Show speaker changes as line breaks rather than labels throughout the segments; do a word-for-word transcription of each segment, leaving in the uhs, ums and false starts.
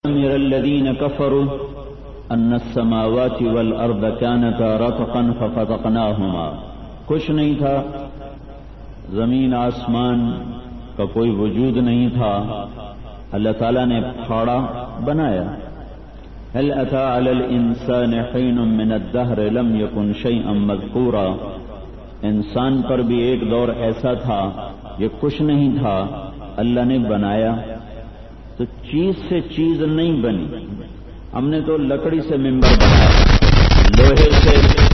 ير الذين كفروا ان السماوات والارض كانتا رتقا ففتقناهما. کچھ نہیں تھا، زمین آسمان کا کوئی وجود نہیں تھا، اللہ تعالیٰ نے پھاڑا بنایا. هل اتى على الانسان حين من الدهر لم يكن شيئا مذكورا. انسان پر بھی ایک دور ایسا تھا یہ کچھ نہیں تھا، اللہ نے بنایا. تو چیز سے چیز نہیں بنی. ہم نے تو لکڑی سے ممبر بنایا، لوہے سے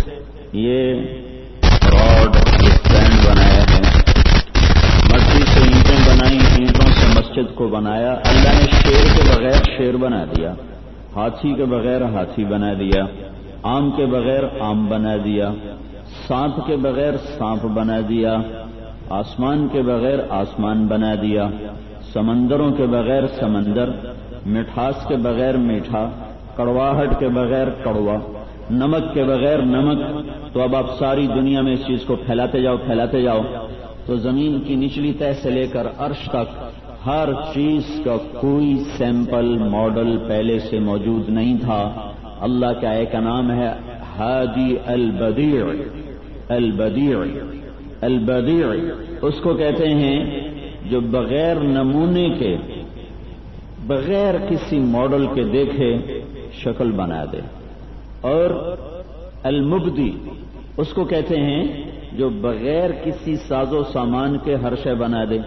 یہ راڈ اسٹینڈ بنایا ہے، مٹی سے اینٹیں بنائی، اینٹوں سے مسجد کو بنایا. اللہ نے شیر کے بغیر شیر بنا دیا، ہاتھی کے بغیر ہاتھی بنا دیا، آم کے بغیر آم بنا دیا، سانپ کے بغیر سانپ بنا دیا، آسمان کے بغیر آسمان بنا دیا، سمندروں کے بغیر سمندر، مٹھاس کے بغیر میٹھا، کڑواہٹ کے بغیر کڑوا، نمک کے بغیر نمک. تو اب آپ ساری دنیا میں اس چیز کو پھیلاتے جاؤ پھیلاتے جاؤ تو زمین کی نچلی تہ سے لے کر عرش تک ہر چیز کا کوئی سیمپل ماڈل پہلے سے موجود نہیں تھا. اللہ کا ایک نام ہے ہادی البدیع. البدیع البدیع اس کو کہتے ہیں جو بغیر نمونے کے، بغیر کسی ماڈل کے دیکھے شکل بنا دے. اور المبدی اس کو کہتے ہیں جو بغیر کسی ساز و سامان کے ہر شے بنا دے.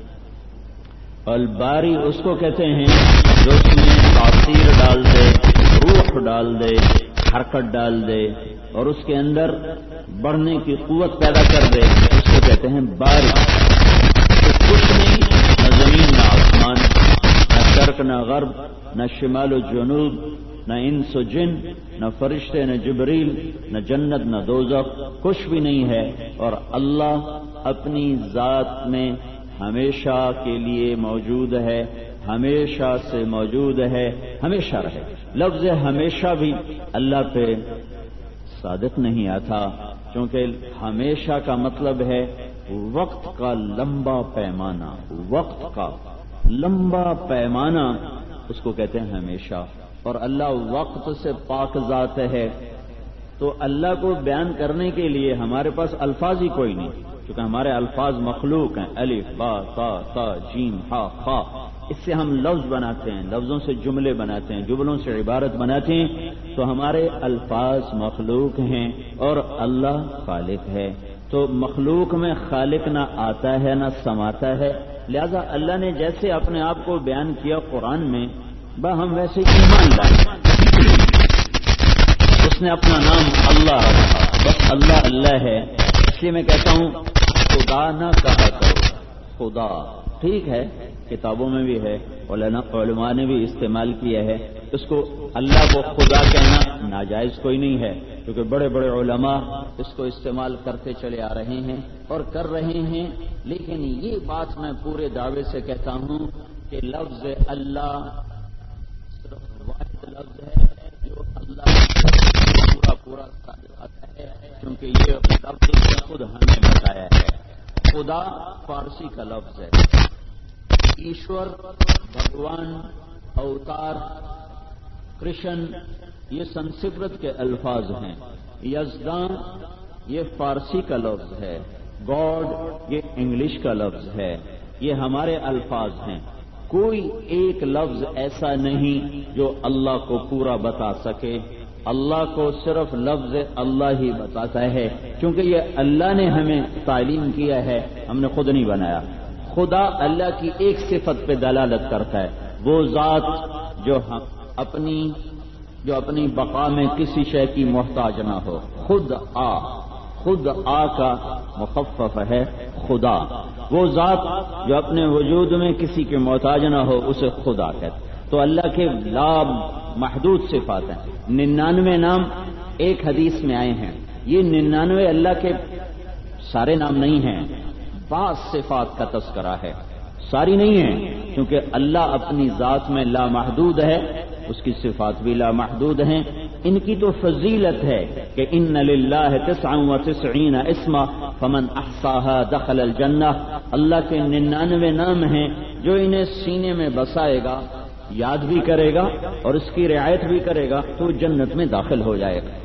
الباری اس کو کہتے ہیں جو اس میں تاثیر ڈال دے، روح ڈال دے، حرکت ڈال دے اور اس کے اندر بڑھنے کی قوت پیدا کر دے، اس کو کہتے ہیں باری. کچھ نہیں، نہ زمین نہ آسمان، نہ شرق نہ غرب، نہ شمال و جنوب، نہ انس و جن، نہ فرشتے نہ جبریل، نہ جنت نہ دوزخ، کچھ بھی نہیں ہے. اور اللہ اپنی ذات میں ہمیشہ کے لیے موجود ہے، ہمیشہ سے موجود ہے، ہمیشہ رہے. لفظ ہمیشہ بھی اللہ پہ صادق نہیں آتا، کیونکہ ہمیشہ کا مطلب ہے وقت کا لمبا پیمانہ. وقت کا لمبا پیمانہ اس کو کہتے ہیں ہمیشہ. اور اللہ وقت سے پاک ذات ہے، تو اللہ کو بیان کرنے کے لیے ہمارے پاس الفاظ ہی کوئی نہیں، کیونکہ ہمارے الفاظ مخلوق ہیں. الف با تا تا جیم ہا خا، اس سے ہم لفظ بناتے ہیں، لفظوں سے جملے بناتے ہیں، جملوں سے عبارت بناتے ہیں. تو ہمارے الفاظ مخلوق ہیں اور اللہ خالق ہے. تو مخلوق میں خالق نہ آتا ہے نہ سماتا ہے. لہذا اللہ نے جیسے اپنے آپ کو بیان کیا قرآن میں، با ہم ویسے ایمان لائے. اس نے اپنا نام اللہ رکھا، بس اللہ اللہ ہے. اس لیے میں کہتا ہوں خدا نہ کہا کرو. خدا ٹھیک ہے، کتابوں میں بھی ہے، علماء نے بھی استعمال کیا ہے. اس کو اللہ کو خدا کہنا ناجائز کوئی نہیں ہے، کیونکہ بڑے بڑے علماء اس کو استعمال کرتے چلے آ رہے ہیں اور کر رہے ہیں. لیکن یہ بات میں پورے دعوے سے کہتا ہوں کہ لفظ اللہ صرف واحد لفظ ہے جو اللہ پورا پورا آتا ہے، کیونکہ یہ لفظ نے خود ہمیں بتایا ہے. خدا فارسی کا لفظ ہے. ایشور، بھگوان، اوتار، کرشن یہ سنسکرت کے الفاظ ہیں. یزداں یہ فارسی کا لفظ ہے. گاڈ یہ انگلش کا لفظ ہے. یہ ہمارے الفاظ ہیں. کوئی ایک لفظ ایسا نہیں جو اللہ کو پورا بتا سکے. اللہ کو صرف لفظ اللہ ہی بتاتا ہے، کیونکہ یہ اللہ نے ہمیں تعلیم کیا ہے، ہم نے خود نہیں بنایا. خدا اللہ کی ایک صفت پہ دلالت کرتا ہے، وہ ذات جو ہم اپنی جو اپنی بقا میں کسی شے کی محتاج نہ ہو. خود آ، خود آ کا مخفف ہے خدا. وہ ذات جو اپنے وجود میں کسی کے محتاج نہ ہو اسے خدا کہتے. تو اللہ کے لا محدود صفات ہیں. ننانوے نام ایک حدیث میں آئے ہیں. یہ ننانوے اللہ کے سارے نام نہیں ہیں، بعض صفات کا تذکرہ ہے، ساری نہیں ہیں، کیونکہ اللہ اپنی ذات میں لا محدود ہے، اس کی صفات بھی لا محدود ہیں. ان کی تو فضیلت ہے کہ ان للہ تسعا وتسعین اسما فمن احصاها دخل الجنہ. اللہ کے ننانوے نام ہیں، جو انہیں سینے میں بسائے گا یاد بھی کرے گا اور اس کی رعایت بھی کرے گا تو جنت میں داخل ہو جائے گا.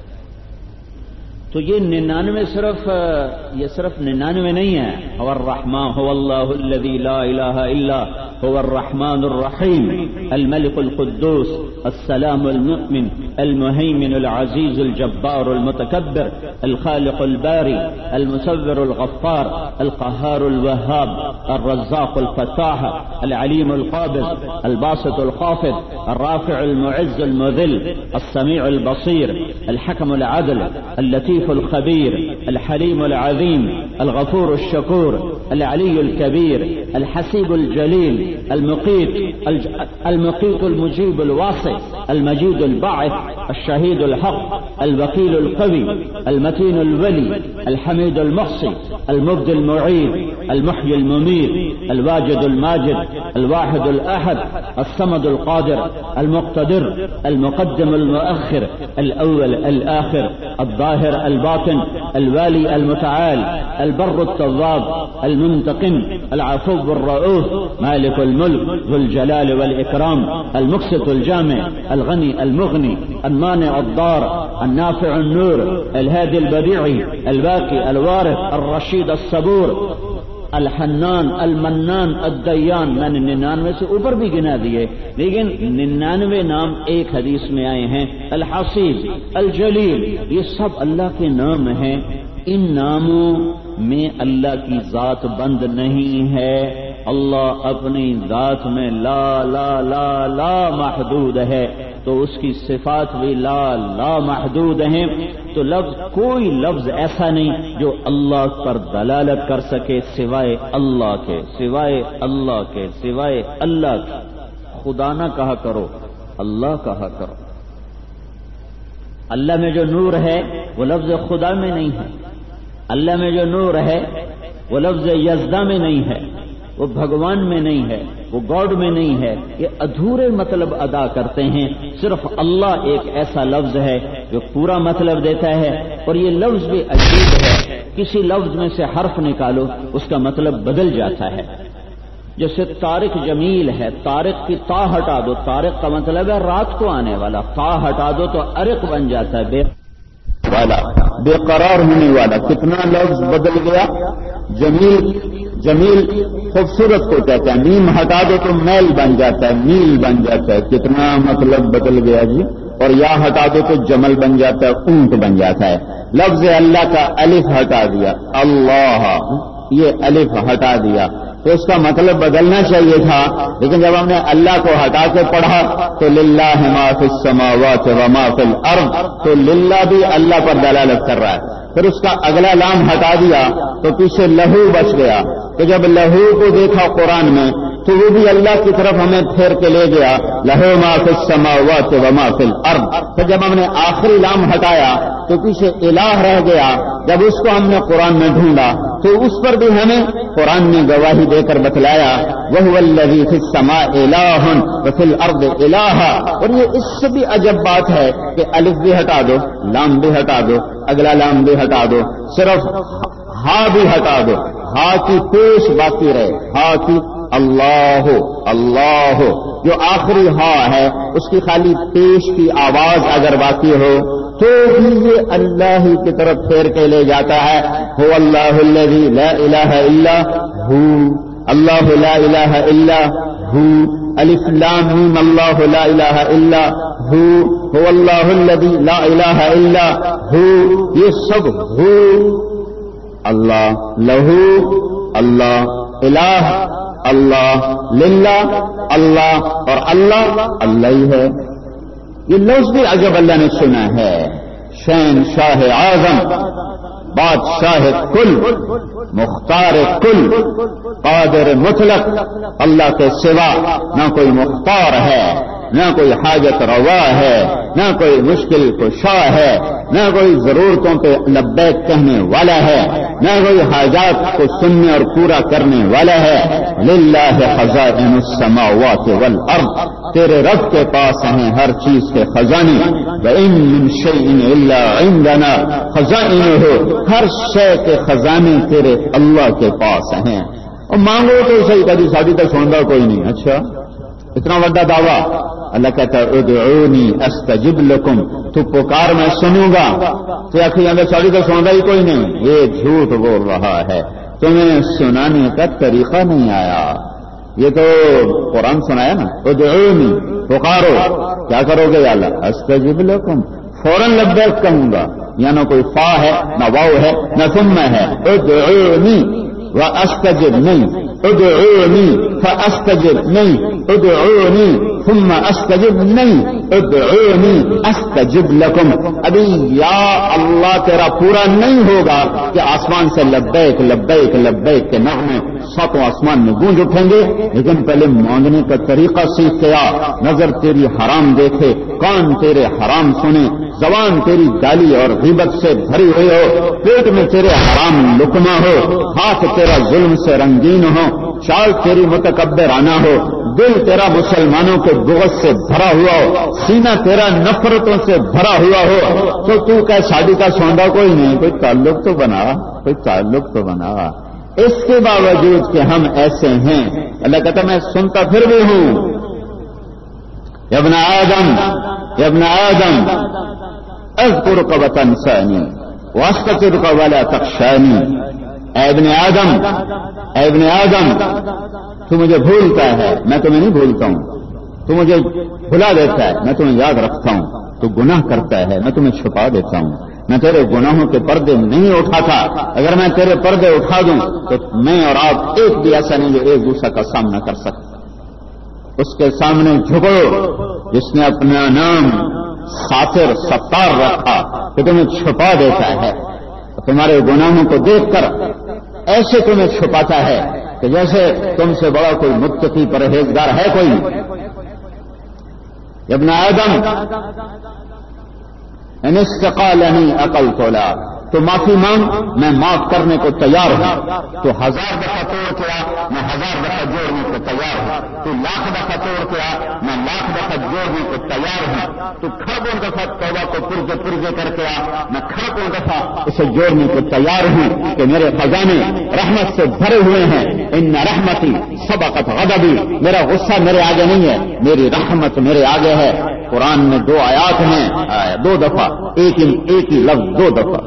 تو یہ ننانوے صرف یہ صرف ننانوے نہیں ہے. هو الرحمن هو الله الذي لا اله الا هو الرحمن الرحيم الملك القدوس السلام المؤمن المهيمن العزيز الجبار المتكبر الخالق الباري المصور الغفار القهار الوهاب الرزاق الفتاح العليم القابض الباسط الخافض الرافع المعز المذل السميع البصير الحكم العدل اللطيف الخبير الحليم العظيم الغفور الشكور العلي الكبير الحسيب الجليل المقيت المقيت المجيب الواسع المجيد الباعث الشهيد الحق الوكيل القوي المتين الولي الحميد المحصي المبدي المعيد المحيي المميت الواجد الماجد الواحد الأحد الصمد القادر المقتدر المقدم المؤخر الأول الآخر الظاهر الباطن الوالي المتعال البر التواب المنتقم العفو الرؤوف مالك الملك ذو الجلال والإكرام المقسط الجامع الغني المغني المانع الضار النافع النور الهادي البديع الباقي الوارث الرشيد الصبور الحنان المنان الدیان. میں نے ننانوے سے اوپر بھی گنا دیے لیکن ننانوے نام ایک حدیث میں آئے ہیں. الحسیب الجلیل یہ سب اللہ کے نام ہیں. ان ناموں میں اللہ کی ذات بند نہیں ہے. اللہ اپنی ذات میں لا لا لا لا محدود ہے تو اس کی صفات بھی لا لا محدود ہیں. تو لفظ کوئی لفظ ایسا نہیں جو اللہ پر دلالت کر سکے سوائے اللہ کے سوائے اللہ کے سوائے اللہ کے. خدا نہ کہا کرو اللہ کہا کرو. اللہ میں جو نور ہے وہ لفظ خدا میں نہیں ہے. اللہ میں جو نور ہے وہ لفظ یزدہ میں نہیں ہے. وہ بھگوان میں نہیں ہے. وہ گاڈ میں نہیں ہے. یہ ادھورے مطلب ادا کرتے ہیں. صرف اللہ ایک ایسا لفظ ہے جو پورا مطلب دیتا ہے. اور یہ لفظ بھی عجیب ہے. کسی لفظ میں سے حرف نکالو اس کا مطلب بدل جاتا ہے. جیسے طارق جمیل ہے. طارق کی تا ہٹا دو طارق کا مطلب ہے رات کو آنے والا. تا ہٹا دو تو ارق بن جاتا ہے بے والا بے قرار ہونے والا. کتنا لفظ بدل گیا. جمیل جمیل خوبصورت کو کہتا ہے. نیم ہٹا دو تو میل بن جاتا ہے میل بن جاتا ہے. کتنا مطلب بدل گیا جی. اور یا ہٹا دو تو جمل بن جاتا ہے اونٹ بن جاتا ہے. لفظ اللہ کا الف ہٹا دیا اللہ یہ الف ہٹا دیا تو اس کا مطلب بدلنا چاہیے تھا. لیکن جب ہم نے اللہ کو ہٹا کے پڑھا تو للہ ما فی السماوات و ما فی الارض تو للہ بھی اللہ پر دلالت کر رہا ہے. پھر اس کا اگلا لام ہٹا دیا تو پیچھے لہو بچ گیا. تو جب لہو کو دیکھا قرآن میں تو وہ بھی اللہ کی طرف ہمیں پھیر کے لے گیا. لہو ما فی السماوات و ما فی الارض. پھر جب ہم نے آخری لام ہٹایا تو پیچھے الہ رہ گیا. جب اس کو ہم نے قرآن میں ڈھونڈا تو اس پر بھی ہمیں قرآن نے گواہی دے کر بتلایا وَهُوَ الَّذِي فِي السَّمَاءِ إِلَٰهٌ وَفِي الْأَرْضِ إِلَٰهٌ. اور یہ اس سے بھی عجب بات ہے کہ الف بھی ہٹا دو لام بھی ہٹا دو اگلا لام بھی ہٹا دو صرف ہا بھی ہٹا دو. ہا کی پیش باقی رہے. ہا کی اللہ اللہ جو آخری ہا ہے اس کی خالی پیش کی آواز اگر باقی ہو تو بھی یہ اللہ ہی کی طرف پھیر کے لے جاتا ہے. هو اللہ الذی لا الہ الا ہو. اللہ لا الہ الا ہو. الف لام میم اللہ لا الہ الا ہو. هو اللہ الذی لا الہ الا ہو. یہ سب ہو اللہ لہو اللہ الہ اللہ للہ اللہ اور اللہ اللہ ہی ہے. یہ لفظ بھی عجب اللہ نے سنا ہے. شین شاہ اعظم بادشاہ کل مختار کل قادر مطلق. اللہ کے سوا نہ کوئی مختار ہے نہ کوئی حاجت روا ہے نہ کوئی مشکل کشا ہے نہ کوئی ضرورتوں پہ لبیک کہنے والا ہے نہ کوئی حاجات کو سننے اور پورا کرنے والا ہے. للہ خزائن السماوات والارض. تیرے رب کے پاس ہیں ہر چیز کے خزانے. وَإِن مِّن شَيْءٍ إِلَّا عِندَنَا خَزَائِنُهُ. ہر شے کے خزانے تیرے اللہ کے پاس ہیں. اور مانگو تو صحیح کبھی ساڑی تک سنتا کوئی نہیں. اچھا اتنا بڑا دعویٰ. اللہ کہتا ہے ادعونی استجب لکم، تو پکار میں سنوں گا. تو آخری اندر ساری تو سنتا ہی کوئی نہیں، یہ جھوٹ بول رہا ہے، تمہیں سنانے کا طریقہ نہیں آیا. یہ تو قرآن سنایا نا، ادعونی پکارو، کیا کرو گے یا اللہ؟ استجب لکم، فوراً لبیک کہوں گا. یا نہ کوئی فا ہے نہ واو ہے نہ ثم ہے. ادعونی واستجب نہیں، ادعونی فاستجب نہیں، ادعونی ثم استجب نہیں، ادعونی استجب لکم. ابھی یا اللہ تیرا پورا نہیں ہوگا کہ آسمان سے لبیک لبیک لبیک کے نغمے ساتوں آسمان میں گونج اٹھیں گے. لیکن پہلے مانگنے کا طریقہ سیکھ کے آ. نظر تیری حرام دیکھے، کان تیرے حرام سنے، زبان تیری گالی اور غیبت سے بھری ہوئی ہو، پیٹ میں تیرے حرام لقمہ ہو، ہاتھ تیرا ظلم سے رنگین ہو، چال تیری متکبرانہ ہو، دل تیرا مسلمانوں کے بغض سے بھرا ہوا ہو، سینہ تیرا نفرتوں سے بھرا ہوا ہو، تو تو کہ شادی کا سوندا کوئی نہیں، کوئی تعلق تو بنا، کوئی تعلق تو بنا. اس کے باوجود کہ ہم ایسے ہیں، اللہ کہتا میں سنتا پھر بھی ہوں. یا ابن آدم یا ابن آدم اذکرک وتنسانی واستغفرک ولا تخشانی. اے ابن آدم، اے ابن آدم، تو مجھے بھولتا ہے، میں تمہیں نہیں بھولتا ہوں. تو مجھے بھلا دیتا ہے، میں تمہیں یاد رکھتا ہوں. تو گناہ کرتا ہے، میں تمہیں چھپا دیتا ہوں. میں تیرے گناہوں کے پردے نہیں اٹھاتا. اگر میں تیرے پردے اٹھا دوں تو میں اور آپ ایک بھی ایسا نہیں جو ایک دوسرے کا سامنا کر سکتا. اس کے سامنے جھکو جس نے اپنا نام ساتر ستار رکھا، تو تمہیں چھپا دیتا ہے. تمہارے گناہوں کو دیکھ کر ایسے تمہیں چھپاتا ہے کہ جیسے تم سے بڑا کوئی متقی پرہیزگار ہے کوئی. ابن آدم ان استقالنی عقلت لا، تو معافی مانگ، میں معاف کرنے کو تیار ہوں. تو ہزار دفعہ توڑ کے آ، میں ہزار دفعہ جوڑنے کو تیار ہوں. تو لاکھ دفعہ توڑ کے آ، میں لاکھ دفعہ جوڑنے کو تیار ہوں. تو کھربوں دفعہ توبہ کو پرزے پرزے کر کے آ، میں کھربوں دفعہ اسے جوڑنے کو تیار ہوں کہ میرے خزانے رحمت سے بھرے ہوئے ہیں. ان رحمتی سبقت غضبی، میرا غصہ میرے آگے نہیں ہے، میری رحمت میرے آگے ہے. قرآن میں دو آیات ہیں، دو دفعہ، ایک ہی ایک ہی لفظ دو دفعہ.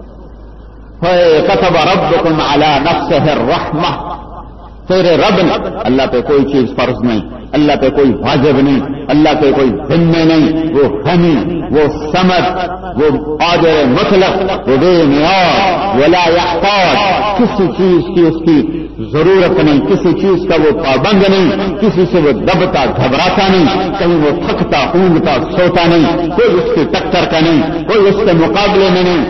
كتب ربكم على نفسه الرحمة، تیرے رب نے، اللہ پہ کوئی چیز فرض نہیں، اللہ پہ کوئی واجب نہیں، اللہ پہ کوئی ذمہ نہیں. وہ غنی، وہ سمد، وہ قادر مطلق، وہ بے نیاز، ولا يحتاج، کسی چیز کی اس کی ضرورت نہیں، کسی چیز کا وہ پابند نہیں، کسی سے وہ دبتا گھبراتا نہیں، کہیں وہ تھکتا اونگتا سوتا نہیں، کوئی اس کی ٹکر کا نہیں، کوئی اس کے مقابلے میں نہیں.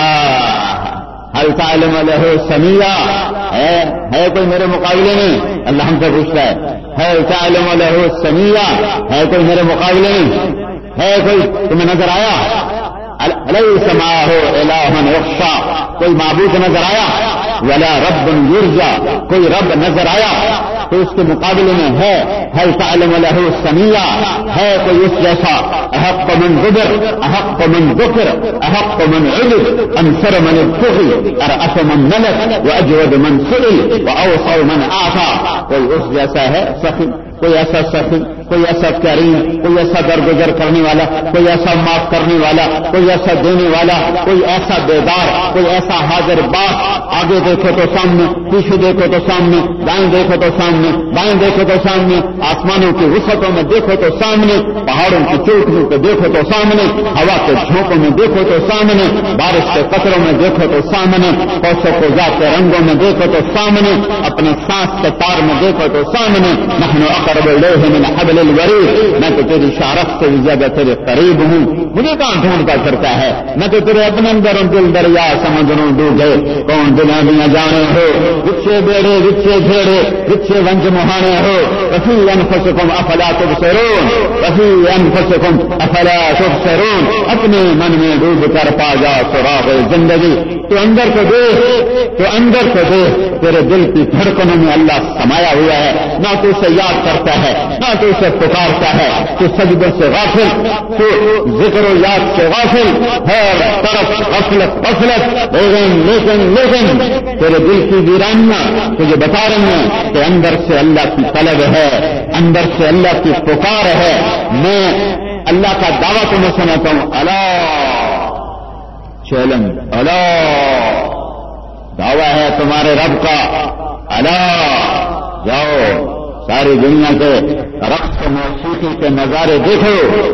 هل تعلم له سميا، ہے ہے کوئی میرے مقابلے میں؟ اللہ ہم سے پوچھتا ہے هل تعلم له سميا، ہے کوئی میرے مقابلے میں؟ ہے کوئی تمہیں نظر آیا؟ ليس معه اله يخشى، کوئی معبود نظر آیا؟ ولا رب يرجى، کوئی رب نظر آیا؟ تو اس کے مقابلے میں ہے هل تعلم له سميا، ہے کوئی اس جیسا؟ احق من ذکر، احق من ذکر، احق من عبد، انصر من ابتغي، ارأف من ملك، واجود من سئل، واوصى من اعطى. کوئی اس جیسا ہے سخی، کوئی ایسا سخی، کوئی ایسا کریم، کوئی ایسا درگزر کرنے والا، کوئی ایسا معاف کرنے والا، کوئی ایسا دینے والا، کوئی ایسا بیدار، کوئی ایسا حاضر باز. آگے دیکھو تو سامنے، پیچھے دیکھو تو سامنے، دائیں دیکھو تو سامنے، بائیں دیکھو تو سامنے، آسمانوں کی وسعتوں میں دیکھو تو سامنے، پہاڑوں کی چوٹیوں پہ دیکھو تو سامنے، ہوا کے جھونکوں میں دیکھو تو سامنے، بارش کے قطروں میں دیکھو تو سامنے، کوسوں کو ذات کے رنگوں میں دیکھو تو سامنے، اپنے سانس کے تار میں دیکھو تو سامنے. نحن اقرب الیہ من حبل الورید، میں تو تیری شارف سے بھی زیادہ تیرے قریب ہوں. مجھے کہاں ڈھونڈتا پھرتا ہے؟ میں تو تیرے اپنے اندر دل دریا سمجھوں ڈوبے، کون دلا دیا جانے ہو، وچے بیڑے وچے بھیڑے وچے ونج مہانے ہو. وفی انفسکم افلا تبصرون، وفی انفسکم افلا تبصرون. اپنے من میں ڈوب کر پا جا سراغ زندگی. تو اندر کو دیکھ، تو اندر کو دیکھ، تیرے دل کی دھڑکنوں میں اللہ سمایا ہوا ہے. نہ تو اسے یاد کر مارتا ہے نہ تو اسے پکارتا ہے، تو سجدوں سے غافل، تو ذکر و یاد سے غافل، ہر طرف غفلت غفلت، لیکن لیکن لیکن تیرے دل کی ویرانیاں تجھے بتا رہی ہیں کہ اندر سے اللہ کی طلب ہے، اندر سے اللہ کی پکار ہے۔ میں اللہ کا دعویٰ تمہیں سناتا ہوں، اللہ چیلنج، اللہ دعویٰ ہے تمہارے رب کا، اللہ جاؤ ساری دنیا کے رقص موسیقی کے نظارے دیکھو،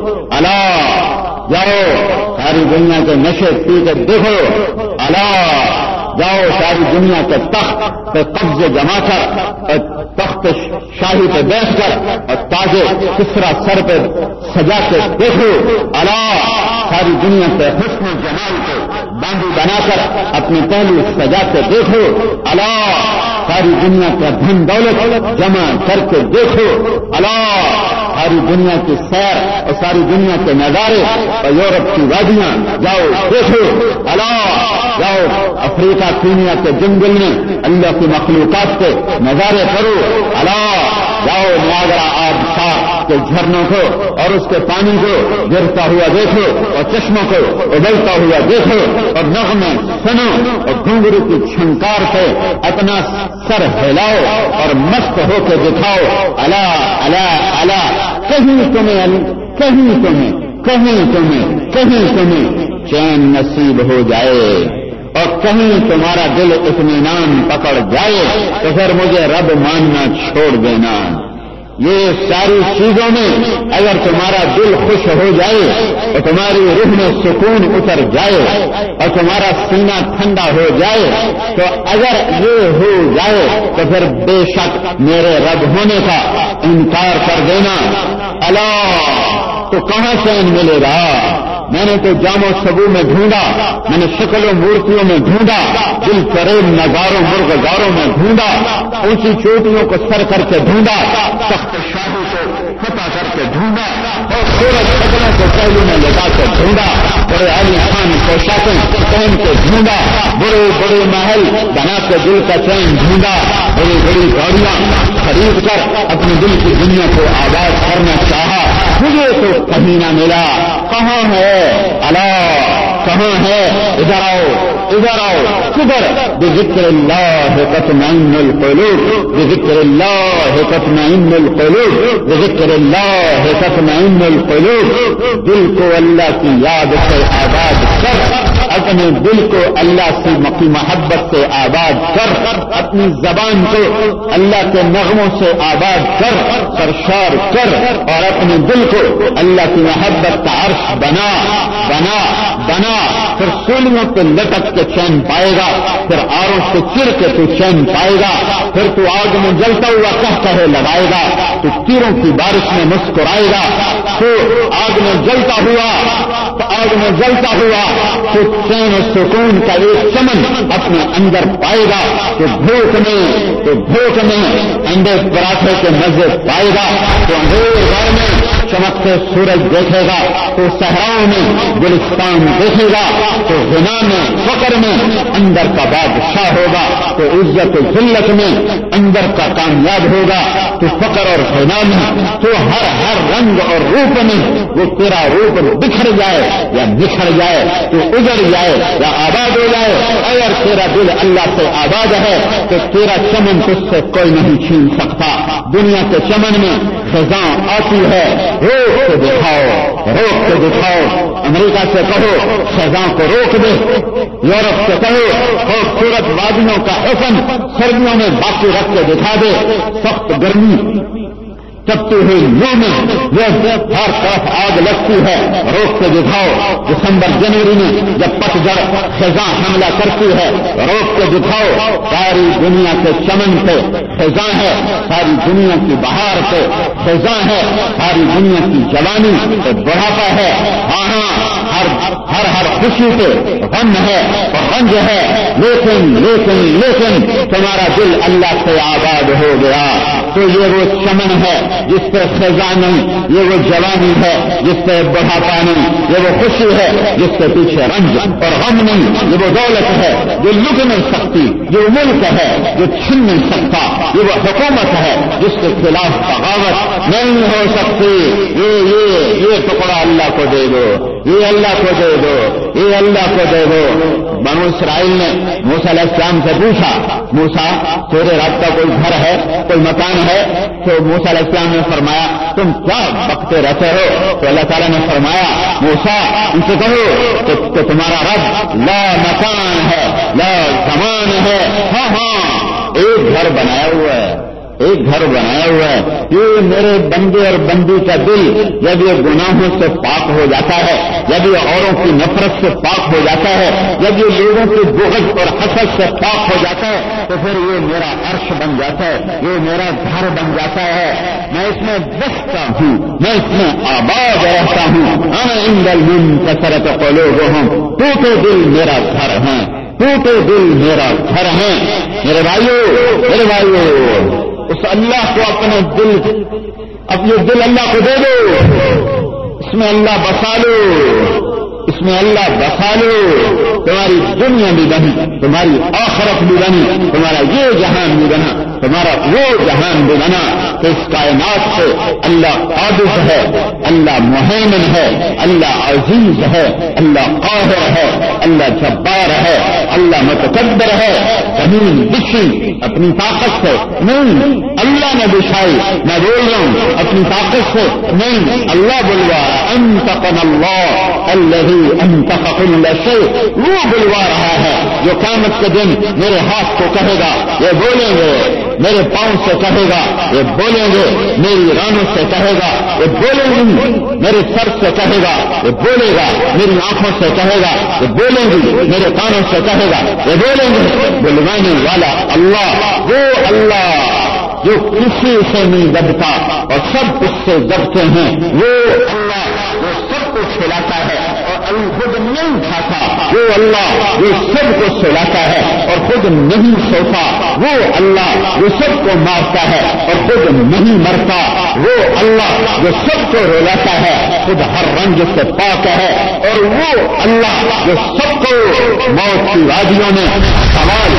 اللہ جاؤ ساری دنیا کے نشے پی کے دیکھو، اللہ جاؤ ساری دنیا کے تخت پہ قبضے جما کر اور تخت شاہی پہ بیٹھ کر اور تاجے کسرا سر پہ سجا کے دیکھو، اللہ ساری دنیا کے حسن و جمال کو باندھی بنا کر اپنی پہلو سجا کے دیکھو، اللہ ساری دنیا کا دھن دولت جمع کر کے دیکھو، اللہ ساری دنیا کی سیر اور ساری دنیا کے نظارے اور یورپ کی وادیاں جاؤ دیکھو، اللہ جاؤ افریقہ کینیا کے جنگل میں اللہ کی مخلوقات کے نظارے کرو، اللہ جاؤ نیاگرا آبشار کے جھرنوں کو اور اس کے پانی کو گرتا ہوا دیکھو اور چشموں کو ابلتا ہوا دیکھو اور نغمے سنو اور گھنگرو کی چھنکار سے اپنا سر ہلاؤ اور مست ہو کے دکھاؤ، اللہ اللہ اللہ کہیں تمہیں کہیں تمہیں کہیں تمہیں کہیں تمہیں چین نصیب ہو جائے اور کہیں تمہارا دل اطمینان پکڑ جائے تو پھر مجھے رب ماننا چھوڑ دینا۔ یہ ساری چیزوں میں اگر تمہارا دل خوش ہو جائے اور تمہاری روح میں سکون اتر جائے اور تمہارا سینہ ٹھنڈا ہو جائے تو اگر یہ ہو جائے تو پھر بے شک میرے رب ہونے کا انکار کر دینا، اللہ تو کہاں چین ملے گا؟ میں نے تو جام و سبو میں ڈھونڈا، میں نے شکل و مورتیوں میں ڈھونڈا، دل فریب نگاروں مرغزاروں میں ڈھونڈا، اونچی چوٹیوں کو سر کر کے ڈھونڈا، تخت شاہی کو فتح کر کے ڈھونڈا اور سورج قدروں کو پہلو میں لگا کے ڈھونڈا، بڑے عالی خان پوشاکیں پہن کے ڈھونڈا، بڑے بڑے محل بنا کے دل کا چین ڈھونڈا، بڑی بڑی گاڑیاں خرید کر اپنے دل کی دنیا کو آباد کرنا چاہا، مجھے تو کہیں نہ ملا۔ کہاں ہے اللہ؟ کہاں ہے؟ ادھر آؤ ادھر آؤ کدھر؟ بذکر اللہ تطمئن القلوب، بذکر اللہ تطمئن القلوب، بذکر اللہ تطمئن القلوب۔ دل کو اللہ کی یاد سے آباد کر، اپنے دل کو اللہ سے مقی محبت سے آباد کر، اپنی زبان کو اللہ کے نغموں سے آباد کر، سرشار کر، اور اپنے دل کو اللہ کی محبت کا عرش بنا بنا بنا پھر سولیوں پہ لٹک کے چین پائے گا، پھر آروں سے چر کے تو چین پائے گا، پھر تو آگ میں جلتا ہوا کہہ کہے لگائے گا، تو تیروں کی بارش میں مسکرائے گا، تو آگ میں جلتا ہوا تو آگ میں جلتا ہوا تو چین و سکون کا ایک چمن اپنے اندر پائے گا، تو بھوک میں تو بھوک میں انڈے پراٹھے کے مزے پائے گا، تو اندھیر گھر میں چمکتے سورج دیکھے گا، تو صحراؤں میں گلستان دیکھے گا، تو غنا میں فقر میں اندر کا بادشاہ ہوگا، تو عزت و ذلت میں اندر کا کامیاب ہوگا، تو فقر اور غنا میں تو ہر ہر رنگ اور روپ میں وہ تیرا روپ بکھر جائے یا نکھر جائے، تو اجڑ جائے یا آباد ہو جائے۔ اگر تیرا دل اللہ سے آباد ہے تو تیرا چمن تجھ سے کوئی نہیں چھین سکتا۔ دنیا کے چمن میں خزاں آتی ہے، روک کے دکھاؤ روک کے دکھاؤ، امریکہ سے کہو خزاں کو روک دے، یورپ سے کہو خوبصورت وادیوں کا حسن سردیوں میں باقی رکھ کے دکھا دے، سخت گرمی تپتی ہوئی لو میں یہ ہر طرف آگ لگتی ہے، روک کے دکھاؤ۔ دسمبر جنوری میں جب پتجھڑ خزاں حملہ کرتی ہے، روک کے دکھاؤ۔ ساری دنیا کے چمن پہ خزاں ہے، ساری دنیا کی بہار پہ خزاں ہے، ساری دنیا کی جوانی پہ بڑھاپا ہے، ہاں ہاں ہر ہر ہر خوشی پہ غم ہے اور رنج ہے، لیکن لیکن لیکن تمہارا دل اللہ سے آباد ہو گیا،
تو یہ وہ چمن ہے جس پہ خزاں نہیں، یہ وہ جوانی ہے جس پہ بڑھاپا نہیں، یہ وہ خوشی ہے جس کے پیچھے رنج اور غم نہیں، یہ وہ دولت ہے جو لٹ نہیں سکتی، یہ ملک ہے جو چھن نہیں سکتا، یہ وہ حکومت ہے جس کے خلاف بغاوت نہیں ہو سکتی۔ یہ یہ یہ ٹکڑا اللہ کو دے دو، یہ اللہ کو دے دو، یہ اللہ کو دے دو۔ بنو اسرائیل نے موسیٰ علیہ السلام سے پوچھا، موسیٰ تیرے رب کا کوئی گھر ہے، کوئی مکان ہے؟ تو موسیٰ علیہ السلام نے فرمایا تم کیا بکتے رہتے ہو؟ تو اللہ تعالیٰ نے فرمایا موسیٰ ان سے کہو کہ تمہارا رب لا مکان ہے لا زمان ہے، ہاں ہاں ایک گھر بنایا ہوا ہے، ایک گھر بنایا ہوا ہے۔ یہ میرے بندے اور بندی کا دل جب یہ گناہوں سے پاک ہو جاتا ہے، جب یہ اوروں کی نفرت سے پاک ہو جاتا ہے، جب یہ لوگوں کی بغض اور حسد سے پاک ہو جاتا ہے، تو پھر یہ میرا عرش بن جاتا ہے، یہ میرا گھر بن جاتا ہے۔ میں اس میں بستا ہوں، میں اس میں آباد رہتا ہوں۔ انا عند المنکسرۃ قلوبہم، ٹوٹے دل میرا گھر ہے، ٹوٹے دل میرا گھر ہے۔ میرے بھائیو میرے بھائیو اس اللہ کو اپنے دل، اب یہ دل اللہ کو دے دو، اس میں اللہ بسا لو، اس میں اللہ بسا لو، تمہاری دنیا بھی بنی، تمہاری آخرت بھی بنی، تمہارا یہ جہان بھی بنا، تمہارا وہ جہان بھی بنا۔ کہ اس کائنات سے اللہ قابض ہے، اللہ مہیمن ہے، اللہ عزیز ہے، اللہ قاہر ہے، اللہ جبار ہے، اللہ متکبر ہے۔ زمین بچھی اپنی طاقت سے نہیں، اللہ نے بچھائی، میں بول رہا ہوں اپنی طاقت سے نہیں، اللہ بلوا انتقنا اللہ الذی انتق کل شیء، وہ بلوا رہا ہے جو قیامت کے دن میرے ہاتھ کو کہے گا یہ بولیں گے، میرے پاؤں سے کہے گا یہ بولیں گے، میری رانوں سے کہے گا یہ بولیں گی، میرے سر سے کہے گا یہ بولے گا، میری آنکھوں سے کہے گا یہ بولیں گی، میرے کانوں سے کہے گا یہ بولیں گے۔ بلوانے والا اللہ، وہ اللہ جو کسی سے نہیں دبتا اور سب اس سے دبتے ہیں، وہ اللہ جو سب کو کھلاتا ہے اور خود نہیں کھاتا، وہ اللہ جو سب کو سلاتا ہے اور خود نہیں سوتا، وہ اللہ جو سب کو مارتا ہے اور خود نہیں مرتا، وہ اللہ جو سب کو رلاتا ہے، خود ہر رنج سے پاک ہے، اور وہ اللہ جو سب کو موت کی وادیوں میں سوال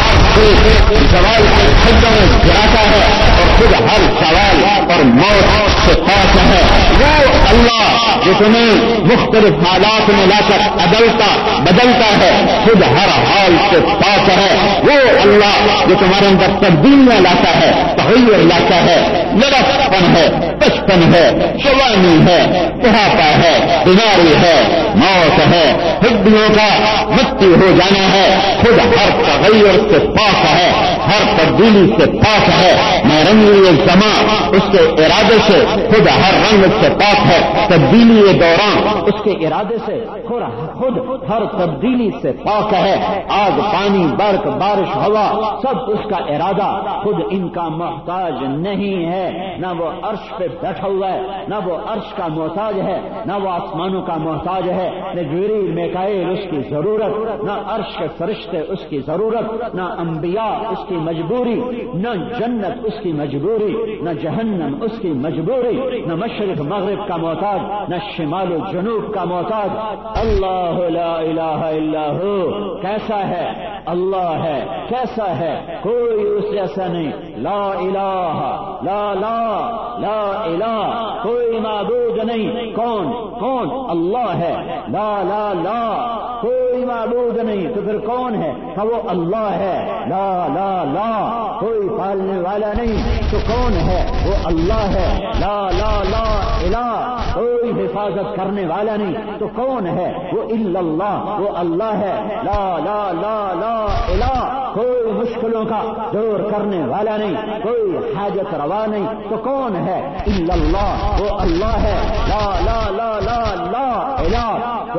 سوال کے کھڈوں میں گراتا ہے اور خود ہر سوال اور موت سے پاک ہے، وہ اللہ جو تمہیں مختلف حالات میں لا کر عدلتا بدلتا ہے، خود ہر حال سے پاک ہے، وہ اللہ جو تمہارے اندر تبدیلیاں لاتا ہے، تغیر لاتا ہے، لڑکپن ہے، بچپن ہے، جوانی ہے، بڑھاپا ہے، بیماری ہے، موت ہے، ہڈیوں کا مٹی ہو جانا ہے، خود ہر تغیر سے پاک ہے، ہر تبدیلی سے پاک ہے۔ میں رنگی زمان اس کے ارادے سے خود ہر رنگ سے پاک ہے، تبدیلی دوران اس کے ارادے سے خود ہر تبدیلی سے پاک ہے۔ آگ پانی برق بارش ہوا سب اس کا ارادہ، خود ان کا محتاج نہیں ہے، نہ وہ عرش پہ بیٹھا ہوا ہے، نہ وہ عرش کا محتاج ہے، نہ وہ آسمانوں کا محتاج ہے، نہ جبریل میکائیل اس کی ضرورت، نہ عرش کے فرشتے اس کی ضرورت، نہ انبیاء اس کی مجبوری، نہ جنت اس کی مجبوری، نہ جہنم اس کی مجبوری، نہ مشرق مغرب کا محتاج، نہ شمال و جنوب کا محتاج۔ اللہ لا الہ الا ہو، کیسا ہے اللہ ہے، کیسا ہے کوئی اس جیسا نہیں، لا الہ لا لا لا الہ، کوئی معبود نہیں، کون کون اللہ ہے، لا لا لا کوئی معبود نہیں، تو پھر کون ہے؟ کہ وہ اللہ ہے، لا لا لا کوئی پالنے والا نہیں، تو کون ہے؟ وہ اللہ ہے، لا لا لا الہ کوئی حفاظت کرنے والا نہیں، تو کون ہے؟ وہ الا اللہ، وہ اللہ ہے، لا لا لا لا الہ کوئی مشکلوں کا دور کرنے والا نہیں، کوئی حاجت روا نہیں، تو کون ہے؟ الا اللہ، وہ اللہ ہے، لا لا لا لا لا الہ کوئی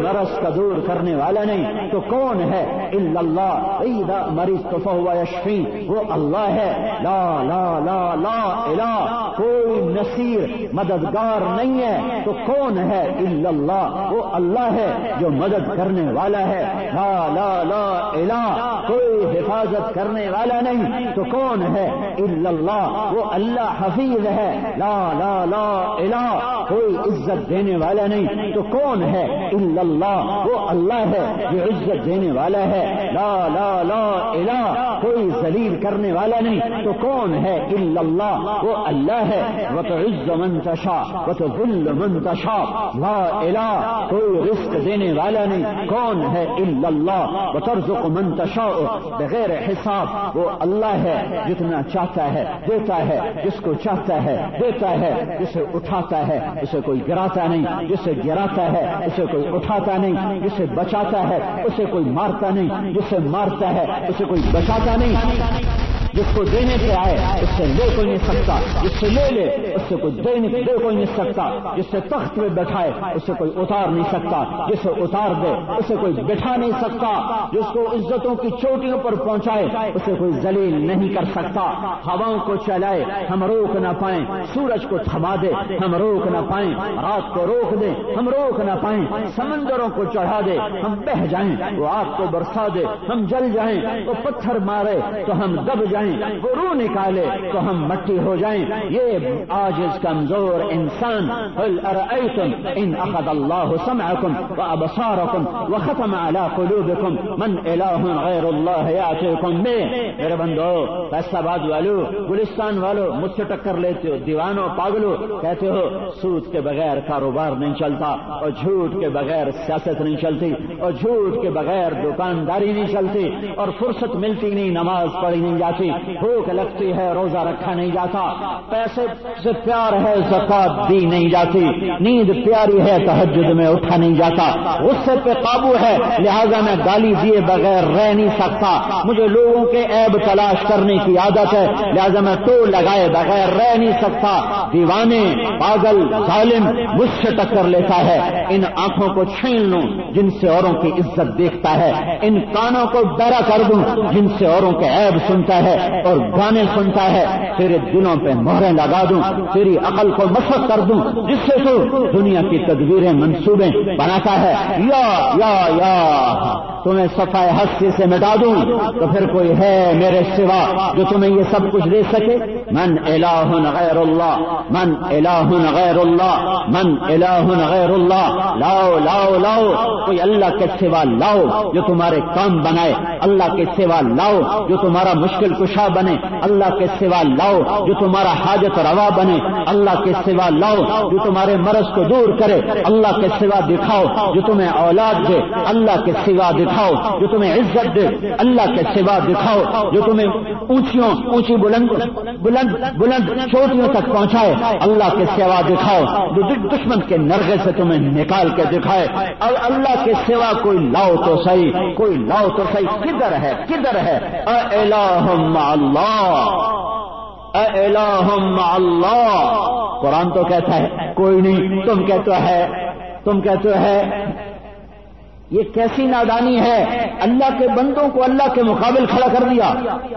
مرض کا دور کرنے والا نہیں تو کون ہے؟ الا اللہ اذا مرضت فهو یشفین، وہ اللہ ہے، لا لا لا لا الہ، کوئی نصیر مددگار نہیں ہے تو کون ہے؟ الا اللہ، وہ اللہ ہے جو مدد کرنے والا ہے، لا لا لا الہ، کوئی حفاظت کرنے والا نہیں تو کون ہے؟ الا اللہ، وہ اللہ حفیظ ہے، لا لا لا الہ، کوئی عزت دینے والا نہیں تو کون ہے؟ الا اللہ، وہ اللہ ہے جو عزت دینے والا ہے، لا لا لا الہ، کوئی ذلیل کرنے والا نہیں تو کون ہے؟ الا اللہ، وہ اللہ ہے، وتعز من تشاء وتذل من تشاء، لا الہ، کوئی رزق دینے والا نہیں، کون ہے؟ الا اللہ، وترزق من تشاء بغیر حساب، وہ اللہ ہے جتنا چاہتا ہے دیتا ہے، جس کو چاہتا ہے دیتا ہے، جسے اٹھاتا ہے اسے کوئی گراتا نہیں، جسے گراتا ہے اسے کوئی اٹھاتا نہیں، جسے بچاتا ہے اسے کوئی مارتا نہیں، جسے مارتا ہے اسے کوئی بچاتا نہیں، جس کو دینے پہ آئے اس سے لے کوئی نہیں سکتا، جس سے لے لے اس سے کوئی دینے دے کوئی نہیں سکتا، جس سے تخت پہ بٹھائے اسے کوئی اتار نہیں سکتا، جسے اتار دے اسے کوئی بٹھا نہیں سکتا، جس کو عزتوں کی چوٹیوں پر پہنچائے اسے کوئی ذلیل نہیں کر سکتا، ہواؤں کو چلائے ہم روک نہ پائیں، سورج کو تھما دے ہم روک نہ پائیں، رات کو روک دے ہم روک نہ پائیں، سمندروں کو چڑھا دے ہم بہ جائیں، وہ آگ کو برسا دے ہم جل جائیں، وہ پتھر مارے تو ہم دب جائیں، وہ روح نکالے تو ہم مٹی ہو جائیں، یہ عاجز کمزور انسان، قل ارأيتم ان اخذ الله سمعكم وابصاركم وختم على قلوبكم من اله غير الله ياتيكم به، میرے بندو، فیصلہ آباد والو، گلستان والو، مجھ سے ٹکر لیتے ہو، دیوانوں پاگلو، کہتے ہو سود کے بغیر کاروبار نہیں چلتا، اور جھوٹ کے بغیر سیاست نہیں چلتی، اور جھوٹ کے بغیر دکانداری نہیں چلتی، اور فرصت ملتی نہیں نماز پڑھی نہیں جاتی، بھوک لگتی ہے روزہ رکھا نہیں جاتا، پیسے سے پیار ہے زکات دی نہیں جاتی، نیند پیاری ہے تہجد میں اٹھا نہیں جاتا، غصے پہ قابو ہے لہذا میں گالی دیے بغیر رہ نہیں سکتا، مجھے لوگوں کے عیب تلاش کرنے کی عادت ہے لہذا میں ٹول لگائے بغیر رہ نہیں سکتا، دیوانے پاگل ظالم مجھ سے ٹکر لیتا ہے، ان آنکھوں کو چھین لوں جن سے اوروں کی عزت دیکھتا ہے، ان کانوں کو ڈرا کر دوں جن سے اوروں کے عیب سنتا ہے اور گانے سنتا ہے، تیرے دلوں پہ مہریں لگا دوں، تیری عقل کو مسخ کر دوں جس سے تو دنیا کی تدبیریں منصوبے بناتا ہے، یا یا یا تمہیں صفائے ہستی سے مٹا دوں تو پھر کوئی ہے میرے سوا جو تمہیں یہ سب کچھ دے سکے؟ من الہ غیر اللہ، من الہ غیر اللہ، من الہ غیر اللہ، لاؤ لاؤ لاؤ، کوئی اللہ کے سوا لاؤ جو تمہارے کام بنائے، اللہ کے سوا لاؤ جو تمہارا مشکل کشا بنے، اللہ کے سوا لاؤ جو تمہارا حاجت روا بنے، اللہ کے سوا لاؤ جو تمہارے مرض کو دور کرے، اللہ کے سوا دکھاؤ جو تمہیں اولاد دے، اللہ کے سوا دکھاؤ جو تمہیں عزت دے، اللہ کے سوا دکھاؤ جو تمہیں اونچیوں اونچی بلند بلند بلند چوٹیوں تک پہنچائے، اللہ کے سوا دکھاؤ جو دشمن کے نرغے سے تمہیں نکال کے دکھائے، اور اللہ کے سوا کوئی لاؤ تو صحیح، کوئی لاؤ تو صحیح، کدھر ہے کدھر ہے؟ اے الہ مع اللہ، اے الہ مع اللہ، قرآن تو کہتا ہے کوئی نہیں، تم کہتے ہے تم کہتے ہے یہ کیسی نادانی ہے، اللہ کے بندوں کو اللہ کے مقابل کھڑا کر دیا،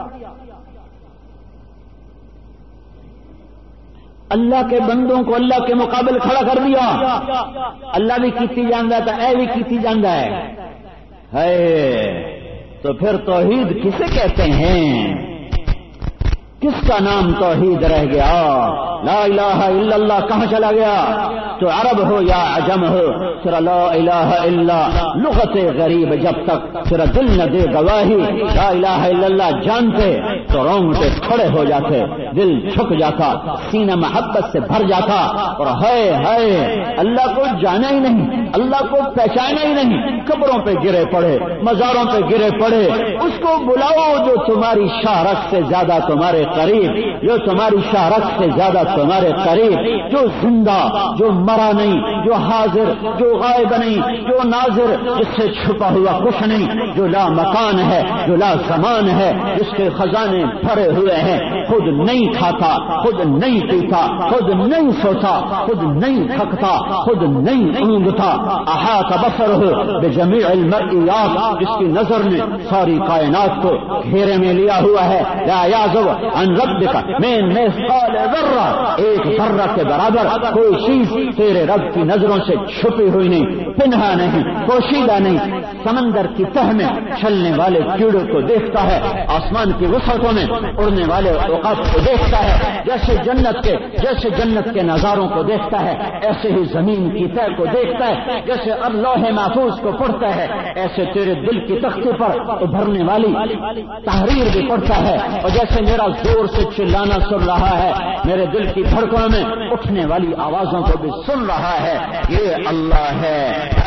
اللہ کے بندوں کو اللہ کے مقابل کھڑا کر دیا، اللہ بھی کیتی جاندا تھا، اے بھی کیتی جاندا ہے، ہے تو پھر توحید کسے کہتے ہیں؟ کس کا نام توحید رہ گیا؟ لا الہ الا اللہ کہاں چلا گیا؟ تو عرب ہو یا عجم ہو، تیرا لا الہ الا لغت غریب جب تک تیرا دل نہ دے گواہی لا الہ الا اللہ جانتے تو رونگٹے کھڑے ہو جاتے، دل جھک جاتا، سینہ محبت سے بھر جاتا، اور ہائے ہائے اللہ کو جانا ہی نہیں، اللہ کو پہچانا ہی نہیں، قبروں پہ گرے پڑے، مزاروں پہ گرے پڑے، اس کو بلاؤ جو تمہاری شہرت سے زیادہ تمہارے قریب، جو تمہاری شہرت سے زیادہ تمہارے قریب، جو زندہ، جو مرا نہیں، جو حاضر، جو غائب نہیں، جو ناظر، جس سے چھپا ہوا کچھ نہیں، جو لا مکان ہے، جو لا زمان ہے، جس کے خزانے بھرے ہوئے ہیں، خود نہیں کھاتا، خود نہیں پیتا، خود نہیں سوتا، خود نہیں تھکتا، خود نہیں اونگتا، احاط بصره بجميع المرئيات، جس کی نظر نے ساری کائنات کو گھیرے میں لیا ہوا ہے. لا يعزب عن ربك من مثقال ذرہ، ایک ذرہ کے برابر کوئی چیز تیرے رب کی نظروں سے چھپی ہوئی نہیں، پنہا نہیں، پوشیدہ نہیں. سمندر کی تہ میں چلنے والے کیڑوں کو دیکھتا ہے، آسمان کی وسعتوں میں اڑنے والے عقاب کو دیکھتا ہے. جیسے جنت کے جیسے جنت کے نظاروں کو دیکھتا ہے، ایسے ہی زمین کی تہ کو دیکھتا ہے. جیسے اللہ محفوظ کو پڑھتا ہے، ایسے تیرے دل کی تختی پر ابھرنے والی تحریر بھی پڑھتا ہے. اور جیسے میرا زور سے چلانا سن رہا ہے، میرے دل کی دھڑکنوں میں اٹھنے والی آوازوں کو بھی سن رہا ہے. یہ اللہ ہے.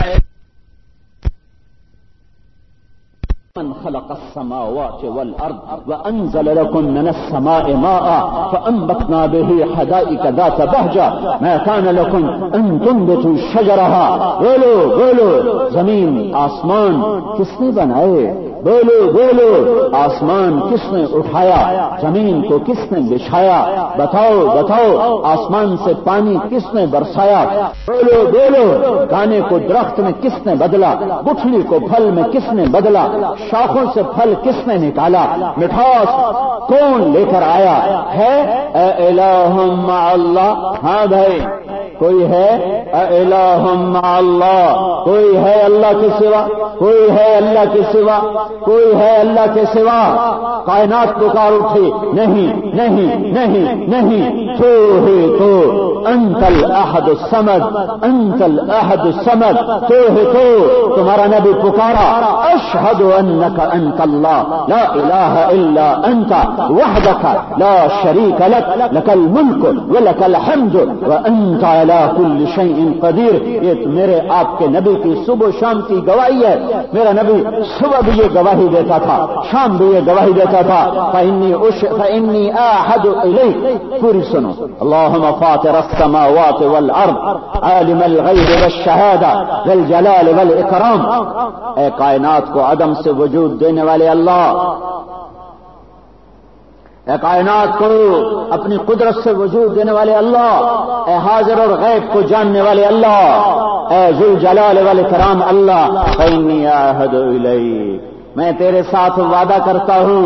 من خلق السماوات والأرض وأنزل لكم من السماء ماء فأنبتنا به حدائق ذات بهجة ما كان لكم أن تنبتوا شجرها. بولو بولو زمین آسمان کس نے بنائے؟ بولو بولو آسمان کس نے اٹھایا؟ زمین کو کس نے بچھایا؟ بتاؤ بتاؤ آسمان سے پانی کس نے برسایا؟ بولو بولو گانے کو درخت میں کس نے بدلا؟ گٹھلی کو پھل میں کس نے بدلا؟ شاخوں سے پھل کس نے نکالا؟ مٹھاس کون لے کر آیا ہے؟ اے الہ مع اللہ. ہاں بھائی کوئی ہے؟ اے الہ مع اللہ. کوئی ہے اللہ کے سوا؟ کوئی ہے اللہ کے سوا؟ کوئی ہے اللہ کے سوا؟ کائنات پکار اٹھی، نہیں نہیں نہیں نہیں، تو ہے تو انت الاحد الصمد، انت الاحد الصمد، تو ہے تو. تمہارا نبی پکارا اشہد انک انت اللہ لا الہ الا انت وحدک لا شریک لک لک الملک ولک الحمد وانت علی کل شیء قدیر. یہ میرے آپ کے نبی کی صبح شام کی گواہی ہے. میرا نبی صبح بھی یہ گواہی دیتا تھا، شام بھی یہ گواہی دیتا تھا. فإنی فإنی آحد الیک. پوری سنو. اللہم فاطر السماوات والارض عالم الغیب والشہادہ ذی الجلال والاکرام. اے کائنات کو عدم سے وجود دینے والے اللہ، اے کائنات کو اپنی قدرت سے وجود دینے والے اللہ، اے حاضر اور غیب کو جاننے والے اللہ، اے ذو الجلال والاکرام اللہ. فإنی أعهد إلیک، میں تیرے ساتھ وعدہ کرتا ہوں.